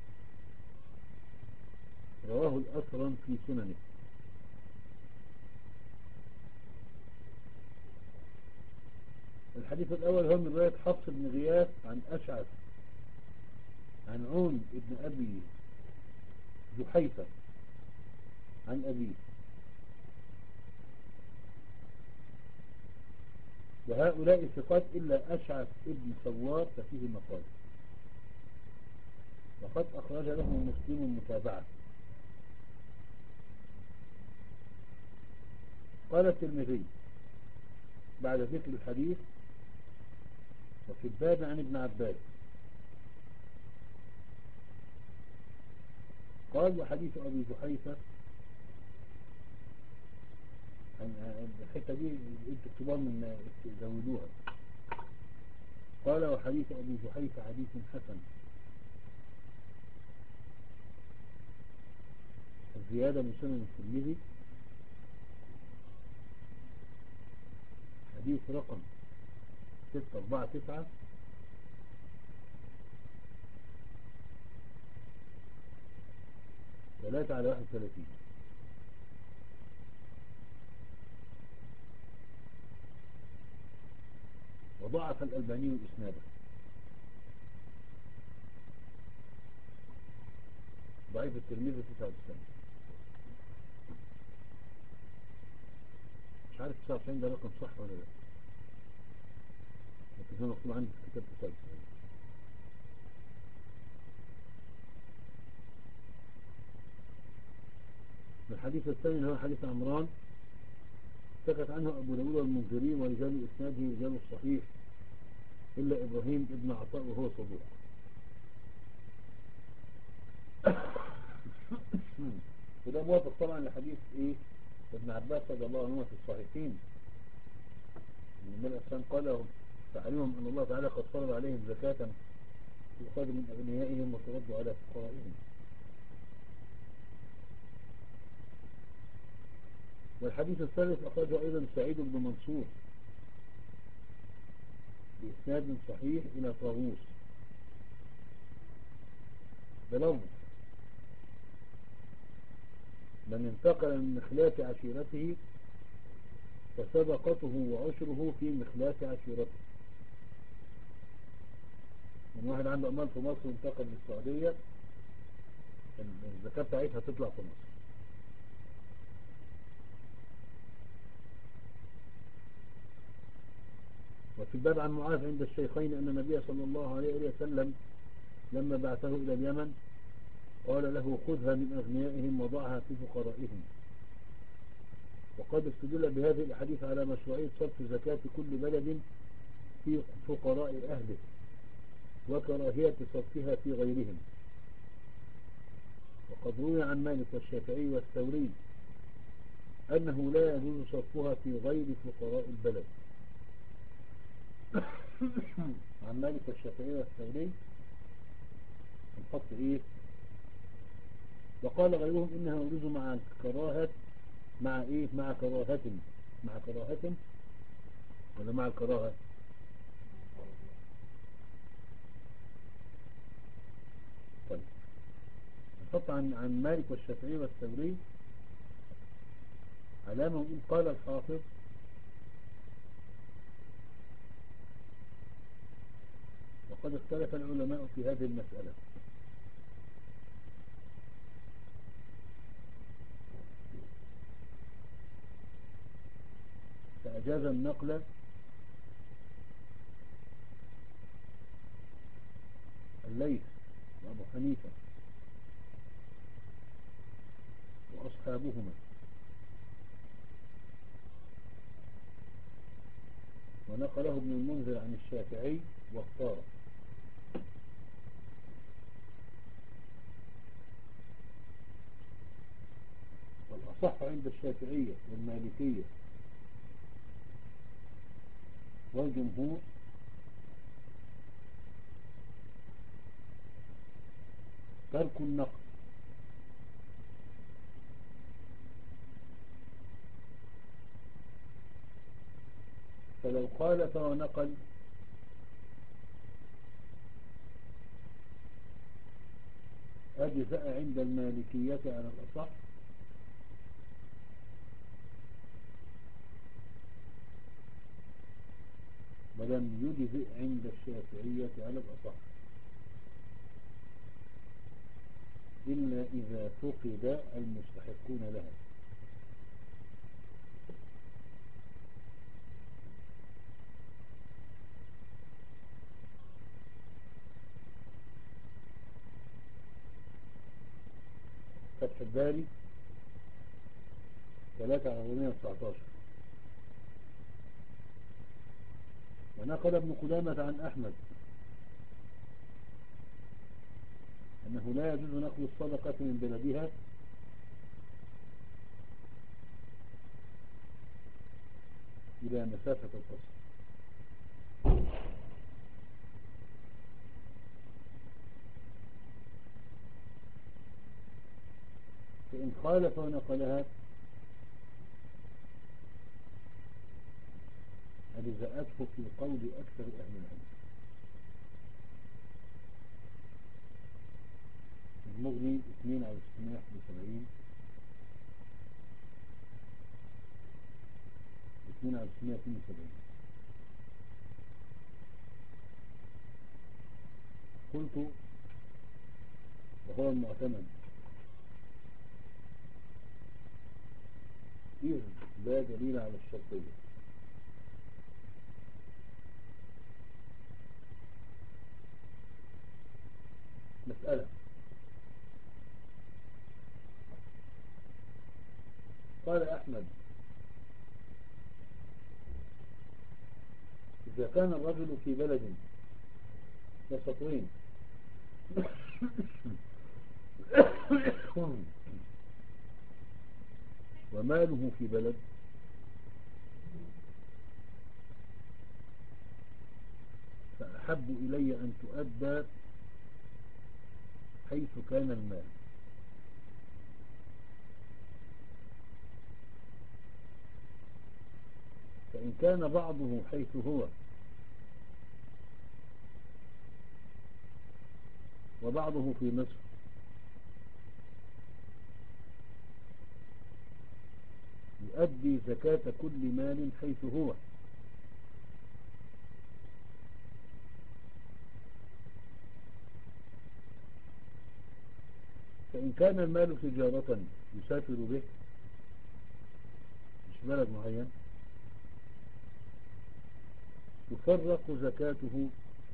رواه الأكرم في سننه. الحديث الأول هو من رواية حفص بن غياث عن أشعث عن عون ابن أبي جحيفة عن أبيه. وهؤلاء ثقات إلا أشعث ابن سوار ففيه مقال وقد أخرج له مسلم متابعة. قال الترمذي بعد ذكر الحديث وفي الباب عن ابن عباس قال وحديث أبي جحيفة الحتة دي انتوا اكتبوها من تزودوها. قال وحديث أبي جحيفة حديث حسن. الزيادة من سنن الترمذي حديث رقم ستة أربعة تسعة ثلاثة على واحد وثلاثين. وضعف الألباني إسناده. ضعيف الترمذي تسعة وتسعين. مش عارف تسعة وتسعين ده رقم صح ولا لا لكن هو مكتوب عندي في كتاب تسعة وتسعين. الحديث الثاني هو حديث عمران سكت عنه أبو داود والمنذري ورجال إسناده رجال الصحيح إلا إبراهيم ابن عطاء وهو صدوق. وده موافق طبعا لحديث ايه ابن عباس رضي الله عنهما في الصحيحين ان النبي صلى الله عليه وسلم قال فعلمهم ان الله تعالى قد فرض عليهم زكاة تؤخذ من اغنيائهم وترد على فقرائهم. والحديث الثالث أخرجه أيضا سعيد بن منصور بإسناد صحيح إلى طاووس بلفظ من انتقل من مخلاة عشيرته فسبقته وعشره في مخلاة عشيرته. من واحد عنده أموال في مصر وانتقل للسعودية الزكاة بتاعتها تطلع في مصر. وفي الباب عن معاذ عند الشيخين أن النبي صلى الله عليه وسلم لما بعثه إلى اليمن قال له خذها من أغنيائهم وضعها في فقرائهم. وقد استدل بهذه الحديث على مشروعية صرف زكاة كل بلد في فقراء أهله وكراهية صرفها في غيرهم. وقد روي عن مالك والشافعي والثوري أنه لا يجوز صرفها في غير فقراء البلد. عن مالك والشافعي والثوري نحط ايه وقال غيرهم انها يجوز مع كراهة مع ايه مع كراهة مع كراهة ولا مع الكراهة. طيب نحط عن عن مالك والشافعي والثوري علامة ونقول قال الحافظ وقد اختلف العلماء في هذه المسألة فأجاز النقل الليث وأبو حنيفة وأصحابهما ونقله ابن المنذر عن الشافعي واختاره. والأصح عند الشافعية والمالكية والجمهور ترك النقل. فلو خالف ونقل أجزأ عند المالكية على الأصح ولم يجزئ عند الشافعية على الأصح إلا إذا فقد المستحقون لها. فتح الباري ثلاثة أربعمائة وتسعة عشر. ونقل ابن قدامة عن أحمد أنه لا يجوز نقل الصدقة من بلدها إلى مسافة القصر. فإن خالف ونقلها أجزأته في قول أكثر أهل العلم. المغني اثنين على ستمائة وواحد وسبعين اثنين على ستمائة واثنين وسبعين. قلت وهو المعتمد إذ لا دليل على الشرطية. مسألة قال أحمد إذا كان الرجل في بلد وسطين وماله في بلد، فأحب إلي أن تؤدى حيث كان المال. فإن كان بعضه حيث هو وبعضه في مصر يؤدي زكاة كل مال حيث هو. فإن كان المال تجارة يسافر به مش بلد معين تفرق زكاته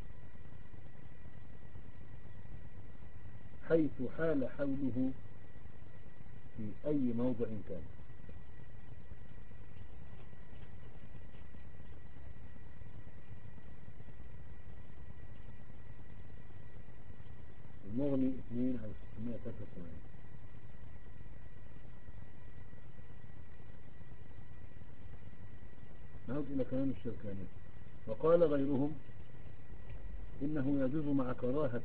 حيث حال حوله في أي موضع كان. المغني اثنين على ستمائة وثلاثة وسبعين. نعود إلى كلام الشركاني. وقال غيرهم إنه يجوز مع كراهة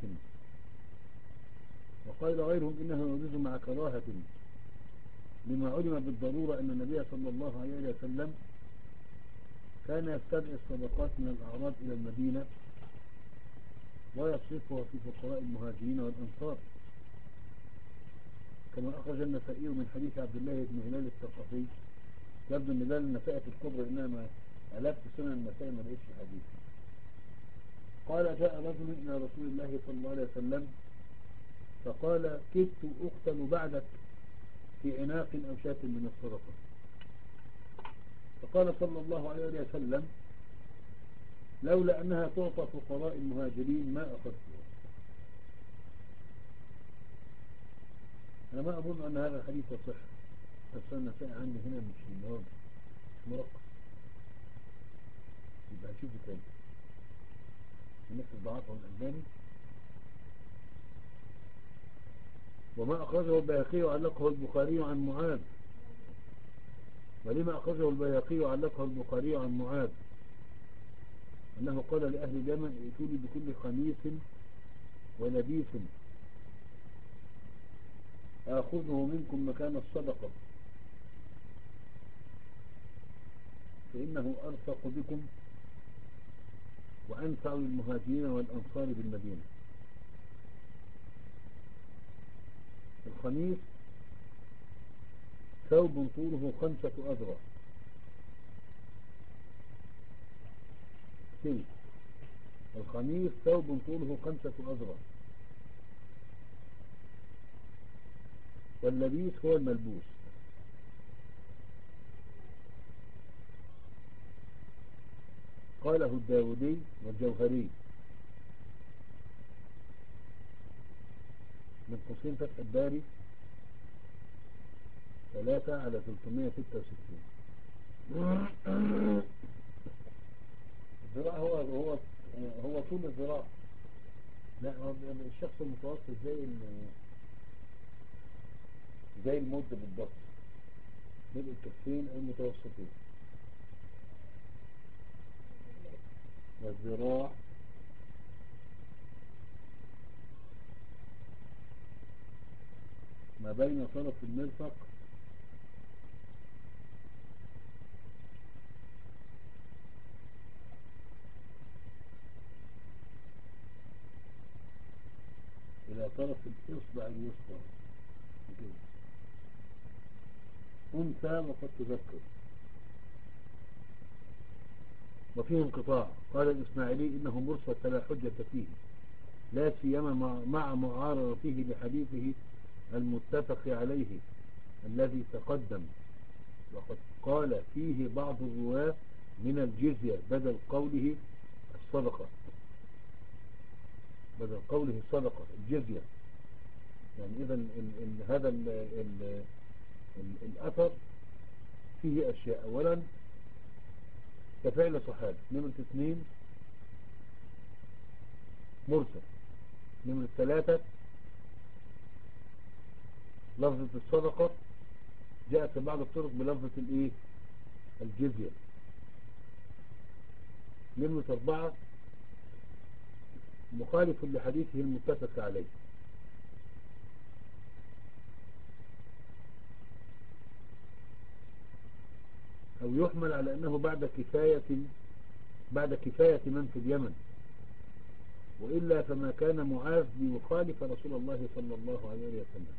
وقال غيرهم إنه يجوز مع كراهة لما علم بالضرورة أن النبي صلى الله عليه وسلم كان يستدعي الصدقات من الأعراب إلى المدينة ويصرفها في فقراء المهاجرين والأنصار، كما أخرج النسائي من حديث عبد الله بن هلال الثقفي. يبدو أن ده النسائي في الكبرى، إنما ألفت سنن النسائي ما لقيتش الحديث. قال جاء رجل إلى رسول الله صلى الله عليه وسلم فقال كدت أقتل بعدك في عناق أو شاة من الصدقة، فقال صلى الله عليه وسلم لولا أنها تعطى فقراء المهاجرين ما أخذتها. أنا ما أظن أن هذا الحديث صح، بس النسائي عندي هنا مش واضح، مش مرقم، يبقى هشوفه تاني الناس الضعافة والألباني. وما أخرجه البيهقي وعلقه البخاري عن معاذ. ولما أخرجه البيهقي وعلقه البخاري عن معاذ أنه قال لأهل اليمن ائتوني بكل خميس ولبيس آخذه منكم مكان الصدقة فإنه أرفق بكم وأنفع للمهاجرين والأنصار بالمدينة. الخميس ثوب طوله خمسة أذرع سلك. الخميس ثوب طوله خمسة أذرع، واللبيس هو الملبوس. قاله الداودي والجوهري من قوسين فتح الباري ثلاثة على ثلاثمائة وستة وستين. الذراع هو هو هو طول الذراع، لا هو الشخص المتوسط زي زي المد بالضبط، ملء الكفين أو المتوسطين. والذراع ما بين طرف المرفق إلى طرف الإصبع الوسطى كده. أنثى وقد تذكر. وفيه انقطاع. قال الإسماعيلي إنه مرسل فلا حجة فيه، لا سيما مع معارضته لحديثه المتفق عليه الذي تقدم، وقد قال فيه بعض الرواة من الجزية بدل قوله الصدقة، بدل قوله الصدقة الجزية. يعني إذن ال ال هذا ال ال ال الأثر فيه أشياء. أولا كفعل صحابي. نمرة اثنين مرسل. نمرة ثلاثة لفظة الصدقة جاءت في بعض الطرق بلفظة الايه الجزية. نمرة أربعة مخالف لحديثه المتفق عليه. أو يحمل على أنه بعد كفاية بعد كفاية من في اليمن، وإلا فما كان معاذ ليخالف رسول الله صلى الله عليه وسلم.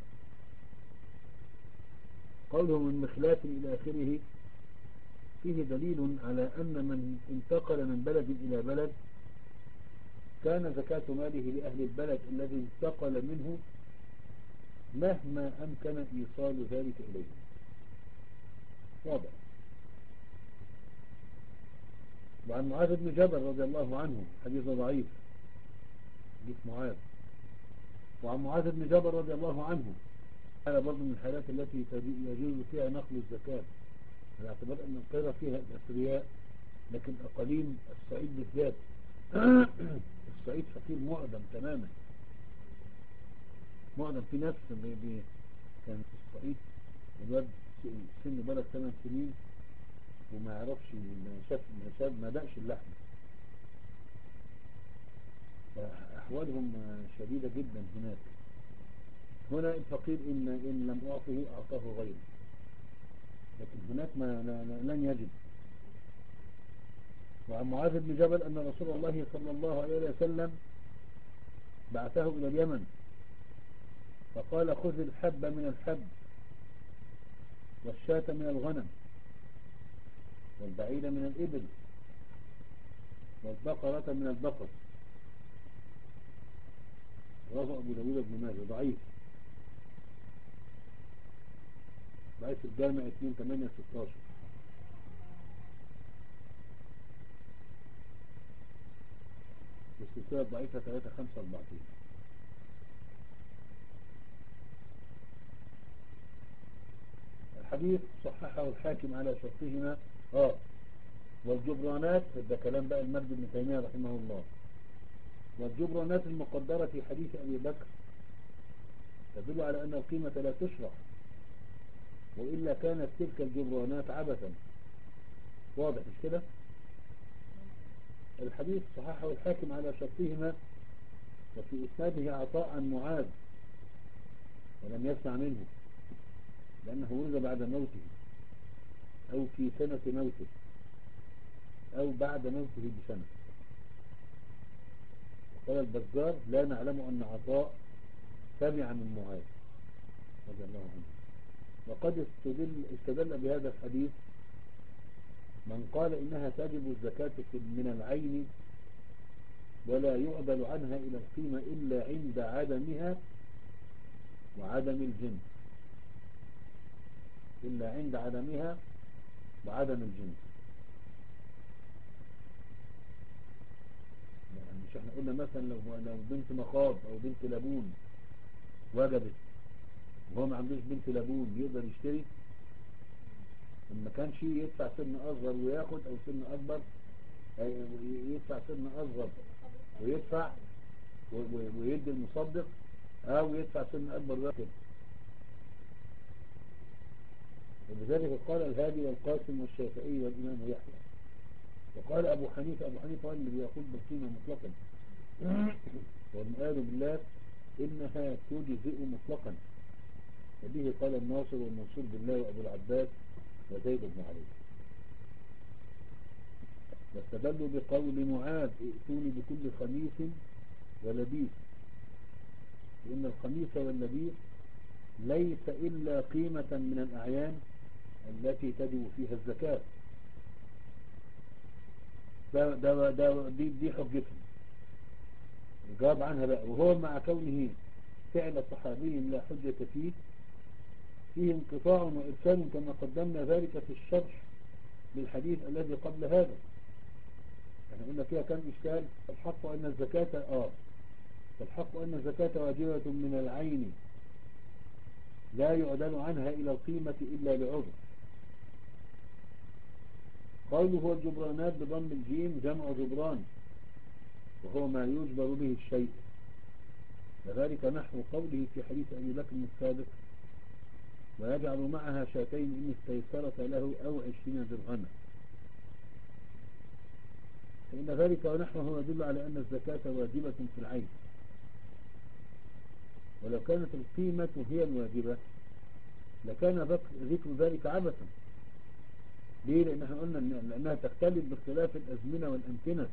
قوله من مخلاف إلى آخره فيه دليل على أن من انتقل من بلد إلى بلد كان زكاة ماله لأهل البلد الذي انتقل منه مهما أمكن إيصال ذلك إليه. واضح. وعن معاذ بن جبل رضي الله عنه، حديث ضعيف، حديث معاذ. وعن معاذ بن جبل رضي الله عنه، هذا برضو من الحالات التي يجوز فيها نقل الزكاة، على اعتبار أن القرى فيها الأثرياء، لكن أقاليم الصعيد بالذات الصعيد فقير معدم تماما، معدم. في ناس بي بي كان في الصعيد الواد سن بلد ثمان سنين وما يعرفش، ما شاف ما شاف ما دقش اللحم. أحوالهم شديدة جدا هناك. هنا الفقير إن, إن لم أعطه أعطاه غيره، لكن هناك ما لن يجد. وعن معاذ بن جبل أن رسول الله صلى الله عليه وسلم بعثه إلى اليمن فقال خذ الحب من الحب والشاة من الغنم والبعير من الإبل والبقرة من البقر. رواه أبو داود بن ماجه. ضعيف ضعيف الجامع اثنين ثمانية ستاشر. والسلسلة ضعيفة ثلاثة خمسة أربعتين. الحديث صححه الحاكم على شرطهما. اه والجبرانات، ده كلام بقى المجد بن تيمية رحمه الله، والجبرانات المقدرة في حديث أبي بكر تدل على أن القيمة لا تشرح، وإلا كانت تلك الجبرانات عبثا. واضح مش كده؟ الحديث صححه الحاكم على شرطهما، وفي إسناده عطاء عن معاذ ولم يسمع منه، لأنه ولد بعد موته أو في سنة موته أو بعد موته بسنة. وقال البزار لا نعلم أن عطاء سمع من معاذ رضي الله عنه. وقد استدل, استدل بهذا الحديث من قال إنها تجب الزكاة من العين ولا يعدل عنها إلى القيمة إلا عند عدمها وعدم الجنس، إلا عند عدمها وعدم الجنس. يعني مش احنا قلنا مثلا لو لو بنت مخاض أو بنت لبون وجدت وهو ما عندوش بنت لبون يقدر يشتري؟ لما كان شيء يدفع سن أصغر وياخد، أو سن أكبر يدفع سن أصغر ويدفع ويدي المصدق، أو يدفع سن أكبر وياخد. وبذلك قال الهادي والقاسم والشافعي والإمام يحيى. وقال أبو حنيفة أبو حنيفة اللي بيقول بالقيمة مطلقا والمقال بالله إنها تجزئ مطلقا، وبه قال الناصر والمنصور بالله وأبو العباس وزيد بن علي. واستدلوا بقول معاذ ائتوني بكل خميس ولبيس، لأن الخميس واللبيس ليس إلا قيمة من الأعيان التي تجب فيها الزكاة. ده ده ده دي, دي حجتهم. الجواب عنها بقى، وهو مع كونه فعل صحابي لا حجة فيه فيه انقطاع وإرسال كما قدمنا ذلك في الشرح للحديث الذي قبل هذا. احنا قلنا فيها كم إشكال. الحق أن الزكاة آه الحق أن الزكاة واجبة من العين لا يعدل عنها إلى القيمة إلا لعذر. قوله هو الجبرانات بضم الجيم جمع جبران، وهو ما يجبر به الشيء، وذلك نحو قوله في حديث أبي بكر السابق ويجعل معها شاتين إن استيسرت له أو عشرين درهما، فإن ذلك ونحوه يدل على أن الزكاة واجبة في العين. ولو كانت القيمة هي الواجبة لكان ذكر ذلك عبثا. ليه؟ لأن احنا قلنا لأنها تختلف باختلاف الأزمنة والأمكنة،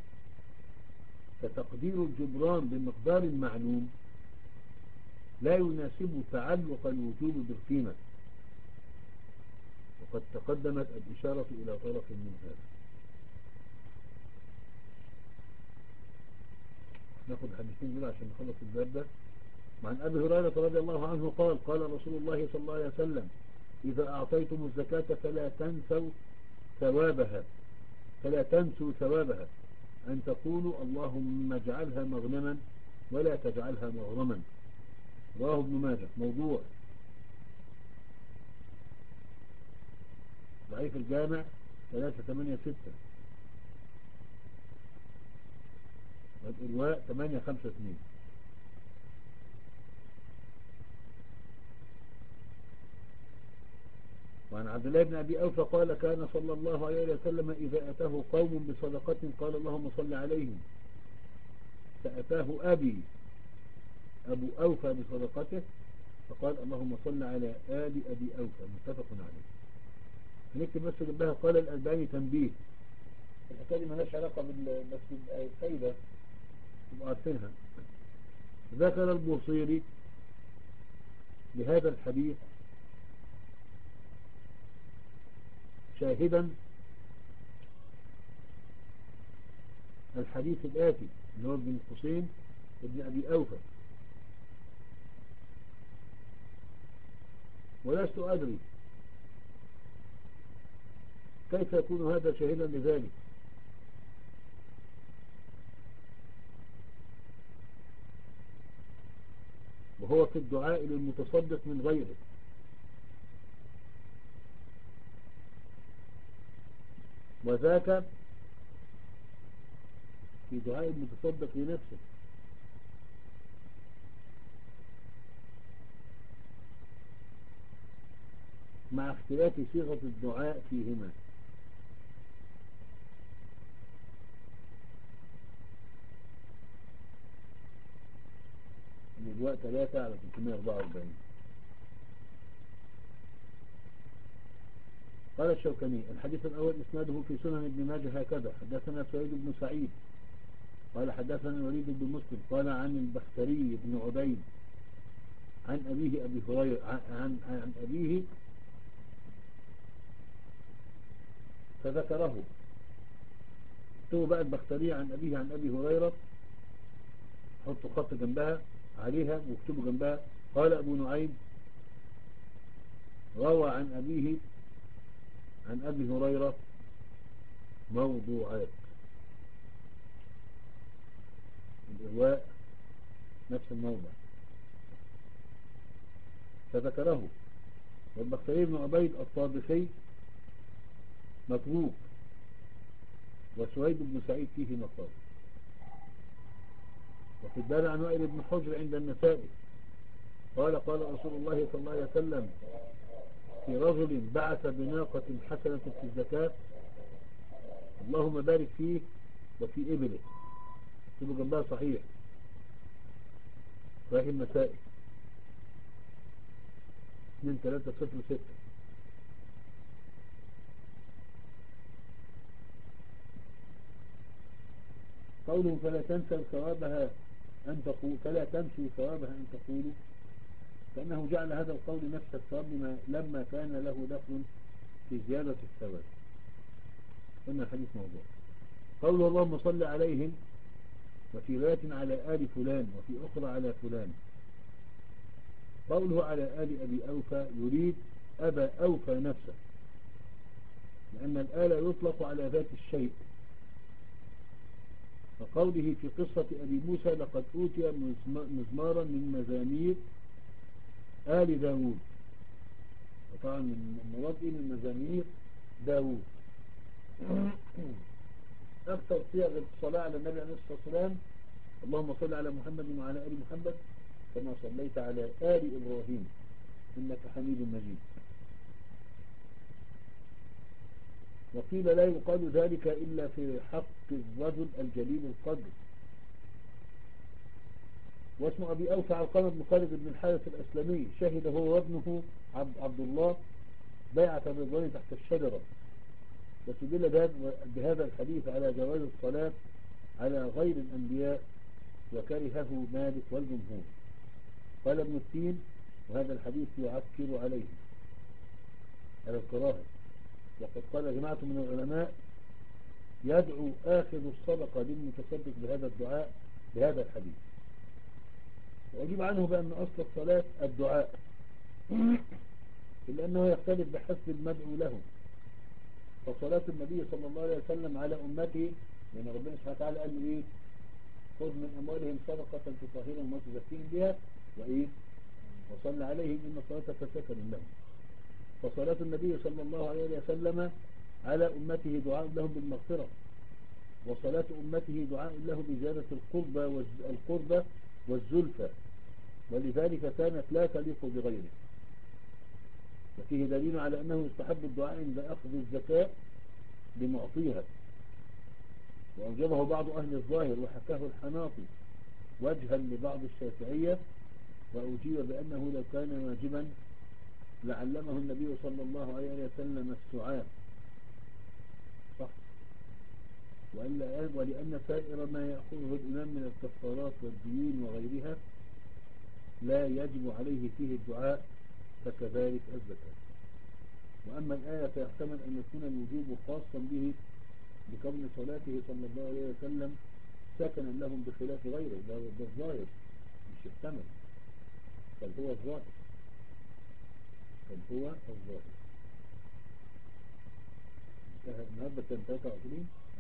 فتقدير الجبران بمقدار معلوم لا يناسب تعلق الوجوب بالقيمة، وقد تقدمت الإشارة إلى طرف من هذا. ناخد حديثين دول عشان نخلص الباب ده. وعن أبي هريرة رضي الله عنه قال قال رسول الله صلى الله عليه وسلم إذا أعطيتم الزكاة فلا تنسوا ثوابها فلا تنسوا ثوابها أن تقولوا اللهم اجعلها مغنما ولا تجعلها مغرما. رواه ابن ماجه. موضوع. ضعيف الجامع ثلاثة ثمانية ستة، والإرواء ثمانية خمسة اثنين. وعن عبد الله بن أبي أوفى قال كان صلى الله عليه وسلم إذا أتاه قوم بصدقة قال اللهم صل عليهم، فأتاه أبي أبو أوفى بصدقته فقال اللهم صل على آل أبي أوفى. متفق عليه. هنكتب بس جنبها قال الألباني تنبيه. الحكاية دي مالهاش علاقة بال بس الفايدة تبقوا عارفينها. ذكر البوصيري لهذا الحديث شاهدا الحديث الآتي اللي هو ابن القصين ابن أبي أوفى، ولست أدري كيف يكون هذا شاهدا لذلك. وهو في الدعاء للمتصدق من غيره، وذاك في دعاء المتصدق لنفسه، مع اختلاف صيغة الدعاء فيهما. الدعاء ثلاثة على ثلاثمائة وأربعة وأربعين. قال الشوكاني الحديث الأول إسناده في سنن ابن ماجه هكذا: حدثنا سعيد بن سعيد قال حدثنا الوليد بن مسلم قال عن البختري بن عبيد عن أبيه أبي هريرة عن, عن, عن أبيه فذكره. اكتبوا بقى البختري عن أبيه عن أبي هريرة، حطوا خط جنبها عليها واكتبوا جنبها قال أبو نعيم روى عن أبيه عن أبي هريرة موضوعات. الإرواء نفس الموضع. فذكره. والبختري بن عبيد الطابخي مطلوب، وسويد بن سعيد فيه مقال. وفي الدار عن وائل بن حجر عند النسائي قال قال رسول الله صلى الله عليه وسلم في رجل بعث بناقة حسنة في الزكاة اللهم بارك فيه وفي إبله. اكتبوا جنبها صحيح صحيح النسائي اثنين ثلاثة صفر ستة. قوله فلا تنسوا ثوابها أن تقول فلا تنسوا ثوابها أن تقولوا، فإنه جعل هذا القول نفس الثواب لما كان له دخل في زيادة الثواب. قلنا الحديث موضوع. قوله اللهم صل عليهم وفي رواية على آل فلان وفي أخرى على فلان. قوله على آل أبي أوفى يريد أبا أوفى نفسه، لأن الآل يطلق على ذات الشيء. وقوله في قصة أبي موسى لقد أوتي مزمارا من مزامير آل داود، وطبعا من مراد من مزامير داود. أكثر صيغ الصلاة على النبي عليه الصلاة والسلام اللهم صل على محمد وعلى آل محمد كما صليت على آل إبراهيم إنك حميد مجيد. وقيل لا يقال ذلك إلا في حق الرجل الجليل القدر. واسم أبي أوفى علقمة بن خالد بن الحارث الأسلمي، شهد هو وابنه عبد, عبد الله بيعة الرضوان تحت الشجرة. واستدل بهذا الحديث على جواز الصلاة على غير الأنبياء، وكرهه مالك والجمهور. قال ابن التين: وهذا الحديث يعكر عليه على الكراهة. وقد قال جماعة من العلماء: يدعو آخذ الصدقة للمتصدق بهذا الدعاء بهذا الحديث. وأجيب عنه بأن أصل الصلاة الدعاء، إلا أنه يختلف بحسب المدعو له. فصلاة النبي صلى الله عليه وسلم على أمته، لأن ربنا سبحانه وتعالى قال له إيه؟ خذ من أموالهم صدقة تطهرهم وتزكيهم بها وإيه؟ وصل عليهم إن صلاتك سكن لهم. فصلاة النبي صلى الله عليه وسلم على أمته دعاء لهم بالمغفرة، وصلاة أمته دعاء له بزيادة القربة والقربة والزلفة، ولذلك كانت لا تليق بغيره. وفيه دليل على أنه يستحب الدعاء عند أخذ الزكاة لمعطيها، وأوجبه بعض أهل الظاهر وحكاه الحناطي وجها لبعض الشافعية، وأجيب بأنه لو كان واجبا لعلمه النبي صلى الله عليه وسلم السعاة. صح. ولأن سائر ما يأخذه الإمام من الكفارات والديون وغيرها لا يجب عليه فيه الدعاء، فكذلك الزكاة. وأما الآية فيحتمل أن يكون الوجوب خاصا به بكون صلاته صلى الله عليه وسلم سكنا لهم بخلاف غيره. ده الظاهر، مش يحتمل، بل هو الظاهر، بل هو الظاهر. انتهى النهارده كان ثلاثة وعشرين.